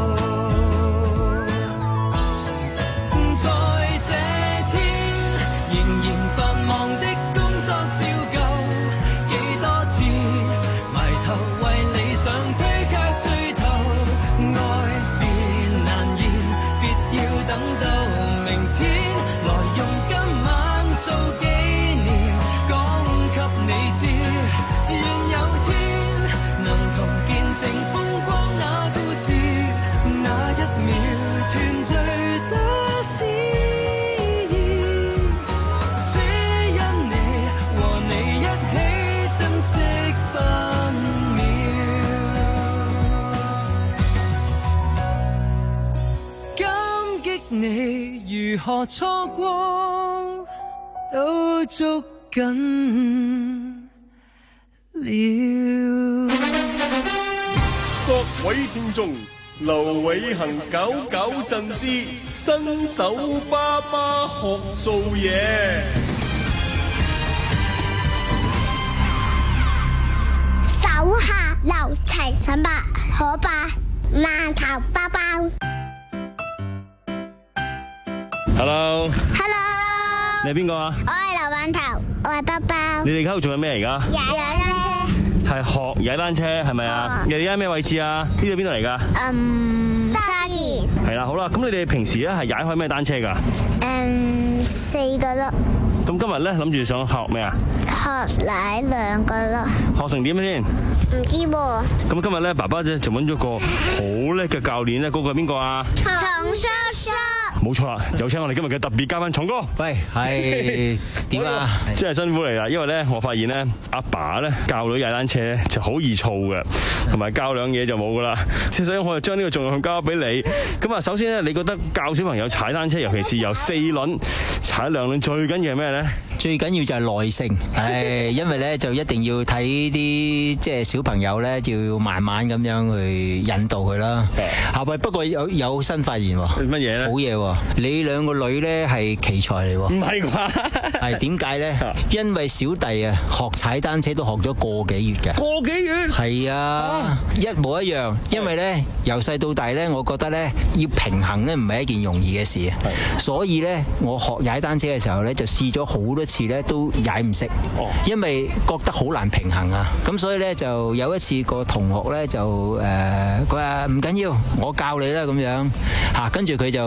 在這天，仍然繁忙的工作照舊，幾多次埋頭為理想推卻最頭。愛是難言，別要等到明天，來用今晚做紀念，講給你知。願有天能同見證風光那故事，那一秒團聚多思念，只因你和你一起珍惜分秒，感激你如何錯過都捉緊了。 各位聽眾，劉偉恒搞搞震之新手爸爸學做嘢。 手下留情，陳伯可伯饅頭包包。 Hello。 Hello。 你係邊個啊？ 我係劉饅頭，我係包包。 你哋喺度做緊咩而家？ 踩單車。 係學踩單車係咪啊？你哋而家咩位置啊？呢度邊度嚟噶？ 嗯，沙田。 係啦，好啦，咁你哋平時咧係踩開咩單車噶？ 嗯，四個咯。 咁今日咧諗住想學咩啊？ 學踩兩個咯。 學成點先？ 唔知喎。 咁今日咧，爸爸咧就揾咗個好叻嘅教練咧，嗰個係邊個啊？ 松叔叔。 冇錯啦，有請我哋今日嘅特別嘉賓松哥。 喂，係點啊？ 真係辛苦嚟啦，因為咧我發現咧阿爸咧教女踩單車咧就好易燥嘅，同埋教兩嘢就冇噶啦。所以我就將呢個重任交俾你。咁啊，首先咧，你覺得教小朋友踩單車，尤其是由四輪踩兩輪，最緊要係咩咧？ 最緊要就係耐性，係因為咧就一定要睇啲即係小朋友咧，就要慢慢咁樣去引導佢啦。係咪？不過有有新發現喎。乜嘢咧？好嘢喎！你兩個女咧係奇才嚟喎。唔係啩？係點解咧？因為小弟啊學踩單車都學咗個幾月嘅。個幾月？係啊，一模一樣。因為咧由細到大咧，我覺得咧要平衡咧唔係一件容易嘅事啊。所以咧我學踩單車嘅時候咧就試咗好多次咧都踩唔識，因為覺得好難平衡啊。咁所以咧就有一次個同學咧就誒佢話唔緊要，我教你啦咁樣嚇，跟住佢就好似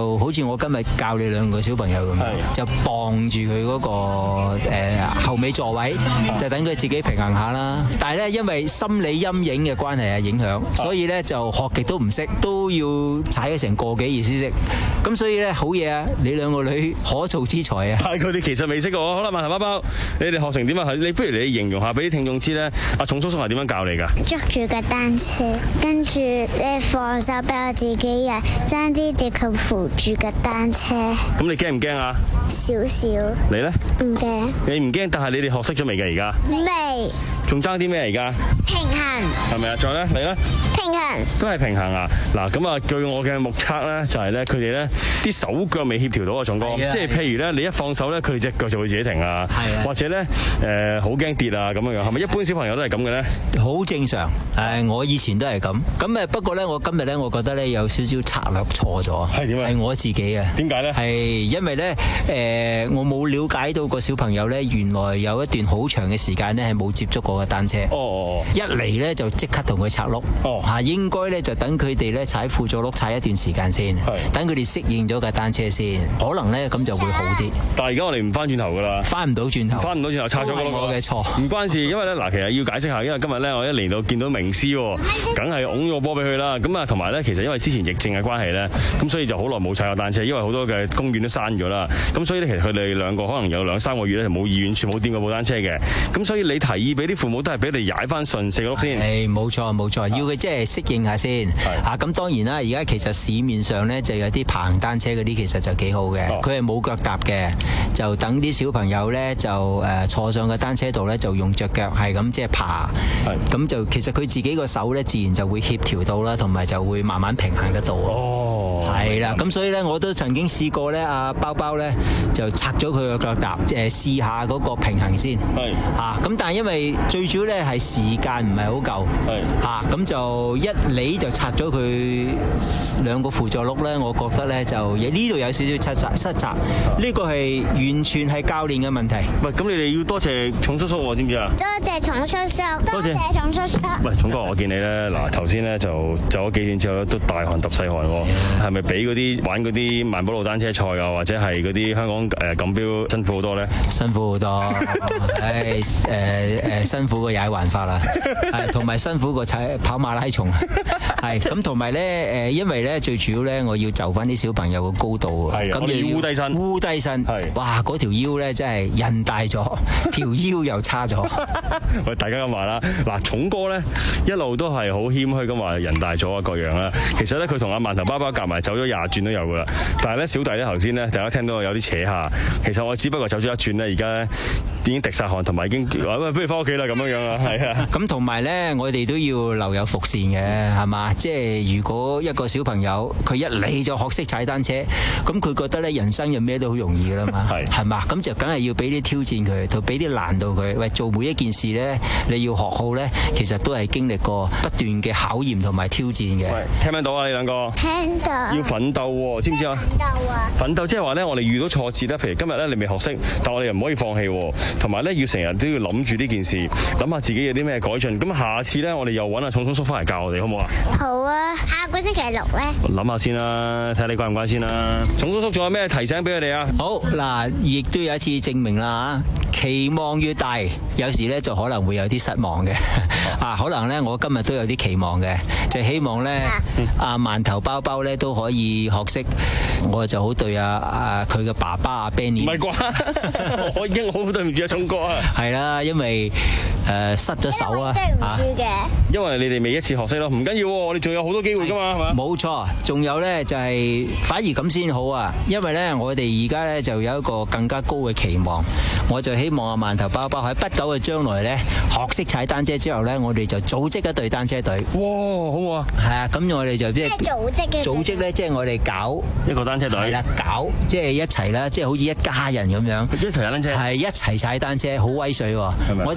似我今日教你兩個小朋友咁樣，就傍住佢嗰個誒後尾座位，就等佢自己平衡下啦。但係咧，因為心理陰影嘅關係啊影響，所以咧就學極都唔識，都要踩咗成個幾月先識。咁所以咧好嘢啊！你兩個女可造之才啊！ 係佢哋其實未識嘅喎。好啦，饅頭包包，你哋學成點啊？你不如你形容下俾啲聽眾知咧。阿重叔叔係點樣教你㗎？ 捉住個單車，跟住你放手俾我自己人，爭啲跌佢扶住個單車。 咁你驚唔驚啊？ 少少。 你咧？ 唔驚。 你唔驚，但係你哋學識咗未㗎？而家？ 未。 仲爭啲咩而家？ 平衡。 係咪啊？再咧，你咧？ 平衡。都係平衡啊！嗱，咁啊，據我嘅目測咧，就係咧，佢哋咧啲手腳未協調到啊，重哥。即係譬如咧，你一放手咧，佢哋隻腳就會自己停啊。或者咧，誒好驚跌啊咁樣樣，係咪一般小朋友都係咁嘅咧？ 好正常。誒，我以前都係咁。咁誒，不過咧，我今日咧，我覺得咧有少少策略錯咗。 係點啊？ 係我自己啊。 點解咧？ 係因為咧，誒，我冇了解到個小朋友咧，原來有一段好長嘅時間咧係冇接觸過嘅單車。 哦哦哦。 一嚟咧就即刻同佢拆轆。 哦。 嚇，應該咧就等佢哋咧踩輔助轆踩一段時間先。係。等佢哋適應咗架單車先，可能咧咁就會好啲。 但係而家我哋唔翻轉頭㗎啦。 翻唔到轉頭。 翻唔到轉頭，拆咗嗰個。 我嘅錯。 唔關事，因為咧嗱，其實要解釋下，因為今日咧我一嚟到見到名師喎，梗係擁咗波俾佢啦。咁啊，同埋咧，其實因為之前疫症嘅關係咧，咁所以就好耐冇踩過單車，因為好多嘅公園都閂咗啦。咁所以咧，其實佢哋兩個可能有兩三個月咧就冇意願，全冇掂過部單車嘅。咁所以你提議俾啲父母都係俾你踩翻順四個轆先。 係冇錯冇錯，要佢即係適應下先。嚇咁當然啦，而家其實市面上咧就有啲爬行單車嗰啲，其實就幾好嘅。佢係冇腳踏嘅，就等啲小朋友咧就誒坐上個單車度咧，就用隻腳係咁即係爬。咁就其實佢自己個手咧，自然就會協調到啦，同埋就會慢慢平衡得到。 哦， 係啦，咁所以咧，我都曾經試過咧，阿包包咧就拆咗佢個腳踏，誒試下嗰個平衡先。係嚇，咁但係因為最主要咧係時間唔係好夠。係嚇，咁就一理就拆咗佢兩個輔助轆咧，我覺得咧就呢度有少少失責失責。呢個係完全係教練嘅問題。 喂，咁你哋要多謝重叔叔喎，知唔知啊？ 多謝重叔叔，多謝重叔叔。 喂，重哥，我見你咧，嗱頭先咧就走咗幾段之後都大汗揼細汗喎，係咪比嗰啲玩嗰啲萬寶路單車賽啊，或者係嗰啲香港誒錦標辛苦好多咧？ 辛苦好多，唉誒誒辛苦過踩環法啦，係同埋辛苦過踩跑馬拉松，係咁同埋咧誒，因為咧最主要咧，我要就翻啲小朋友個高度啊， 咁你要烏低身， 烏低身，係哇嗰條腰咧真係人大咗，條腰又差咗。 喂，大家咁話啦，嗱重哥咧一路都係好謙虛咁話人大咗啊各樣啦，其實咧佢同阿饅頭包包夾埋走咗廿轉都有噶啦，但係咧小弟咧頭先咧大家聽到我有啲扯下，其實我只不過走咗一轉咧，而家已經滴晒汗，同埋已經喂不如翻屋企啦咁樣樣啊，係啊。 咁同埋咧，我哋都要留有伏線嘅，係嘛？即係如果一個小朋友佢一嚟就學識踩單車，咁佢覺得咧人生有咩都好容易噶啦嘛，係係嘛？咁就梗係要俾啲挑戰佢，同俾啲難度佢。喂，做每一件事咧，你要學好咧，其實都係經歷過不斷嘅考驗同埋挑戰嘅。 喂，聽唔聽到啊？你兩個聽到。 要奮鬥喎，知唔知啊？ 奮鬥啊！ 奮鬥即係話咧，我哋遇到挫折咧，譬如今日咧你未學識，但我哋又唔可以放棄喎，同埋咧要成日都要諗住呢件事，諗下自己有啲咩改進。咁下次咧，我哋又揾阿重叔叔翻嚟教我哋，好唔好啊？ 好啊！下個星期六咧， 諗下先啦，睇下你乖唔乖先啦。重叔叔仲有咩提醒俾佢哋啊？ 好嗱，亦都有一次證明啦嚇，期望越大，有時咧就可能會有啲失望嘅。啊，可能咧我今日都有啲期望嘅，就希望咧阿饅頭包包咧都可以學識。我就好對啊啊佢嘅爸爸啊 Benny。 唔係啩？我已經好對唔住啊，聰哥啊。 係啦，因為誒失咗手啊。 對唔住嘅。 因為你哋未一次學識咯，唔緊要喎，我哋仲有好多機會㗎嘛，係嘛？ 冇錯，仲有咧就係反而咁先好啊，因為咧我哋而家咧就有一個更加高嘅期望，我就希望阿饅頭包包喺不久嘅將來咧學識踩單車之後咧，我哋就組織一隊單車隊。 哇，好唔好啊？ 係啊，咁我哋就即係組織嘅。 組織咧，即係我哋搞一個單車隊。 係啦，搞即係一齊啦，即係好似一家人咁樣。 一齊踩單車。 係一齊踩單車，好威水喎！我哋就踩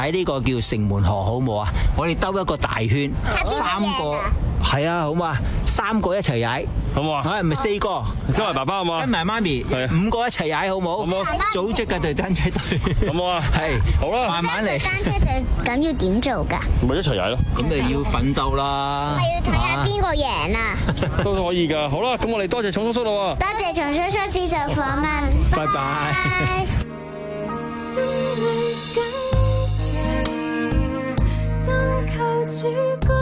踩呢個叫城門河好冇啊？我哋兜一個大圈，三個係啊，好嘛？三個一齊踩， 好冇啊？ 係咪四個？ 跟埋爸爸好嘛？ 跟埋媽咪，五個一齊踩好冇？好冇？組織嘅隊單車隊， 好冇啊？ 係， 好啦， 慢慢嚟。 單車隊咁要點做㗎？ 咪一齊踩咯。 咁咪要奮鬥啦。 咪要睇下邊個贏啊？ 都可以㗎。好啦，咁我哋多謝重叔叔咯喎。 多謝重叔叔接受訪問。 拜拜。 心裏緊記，當靠主角。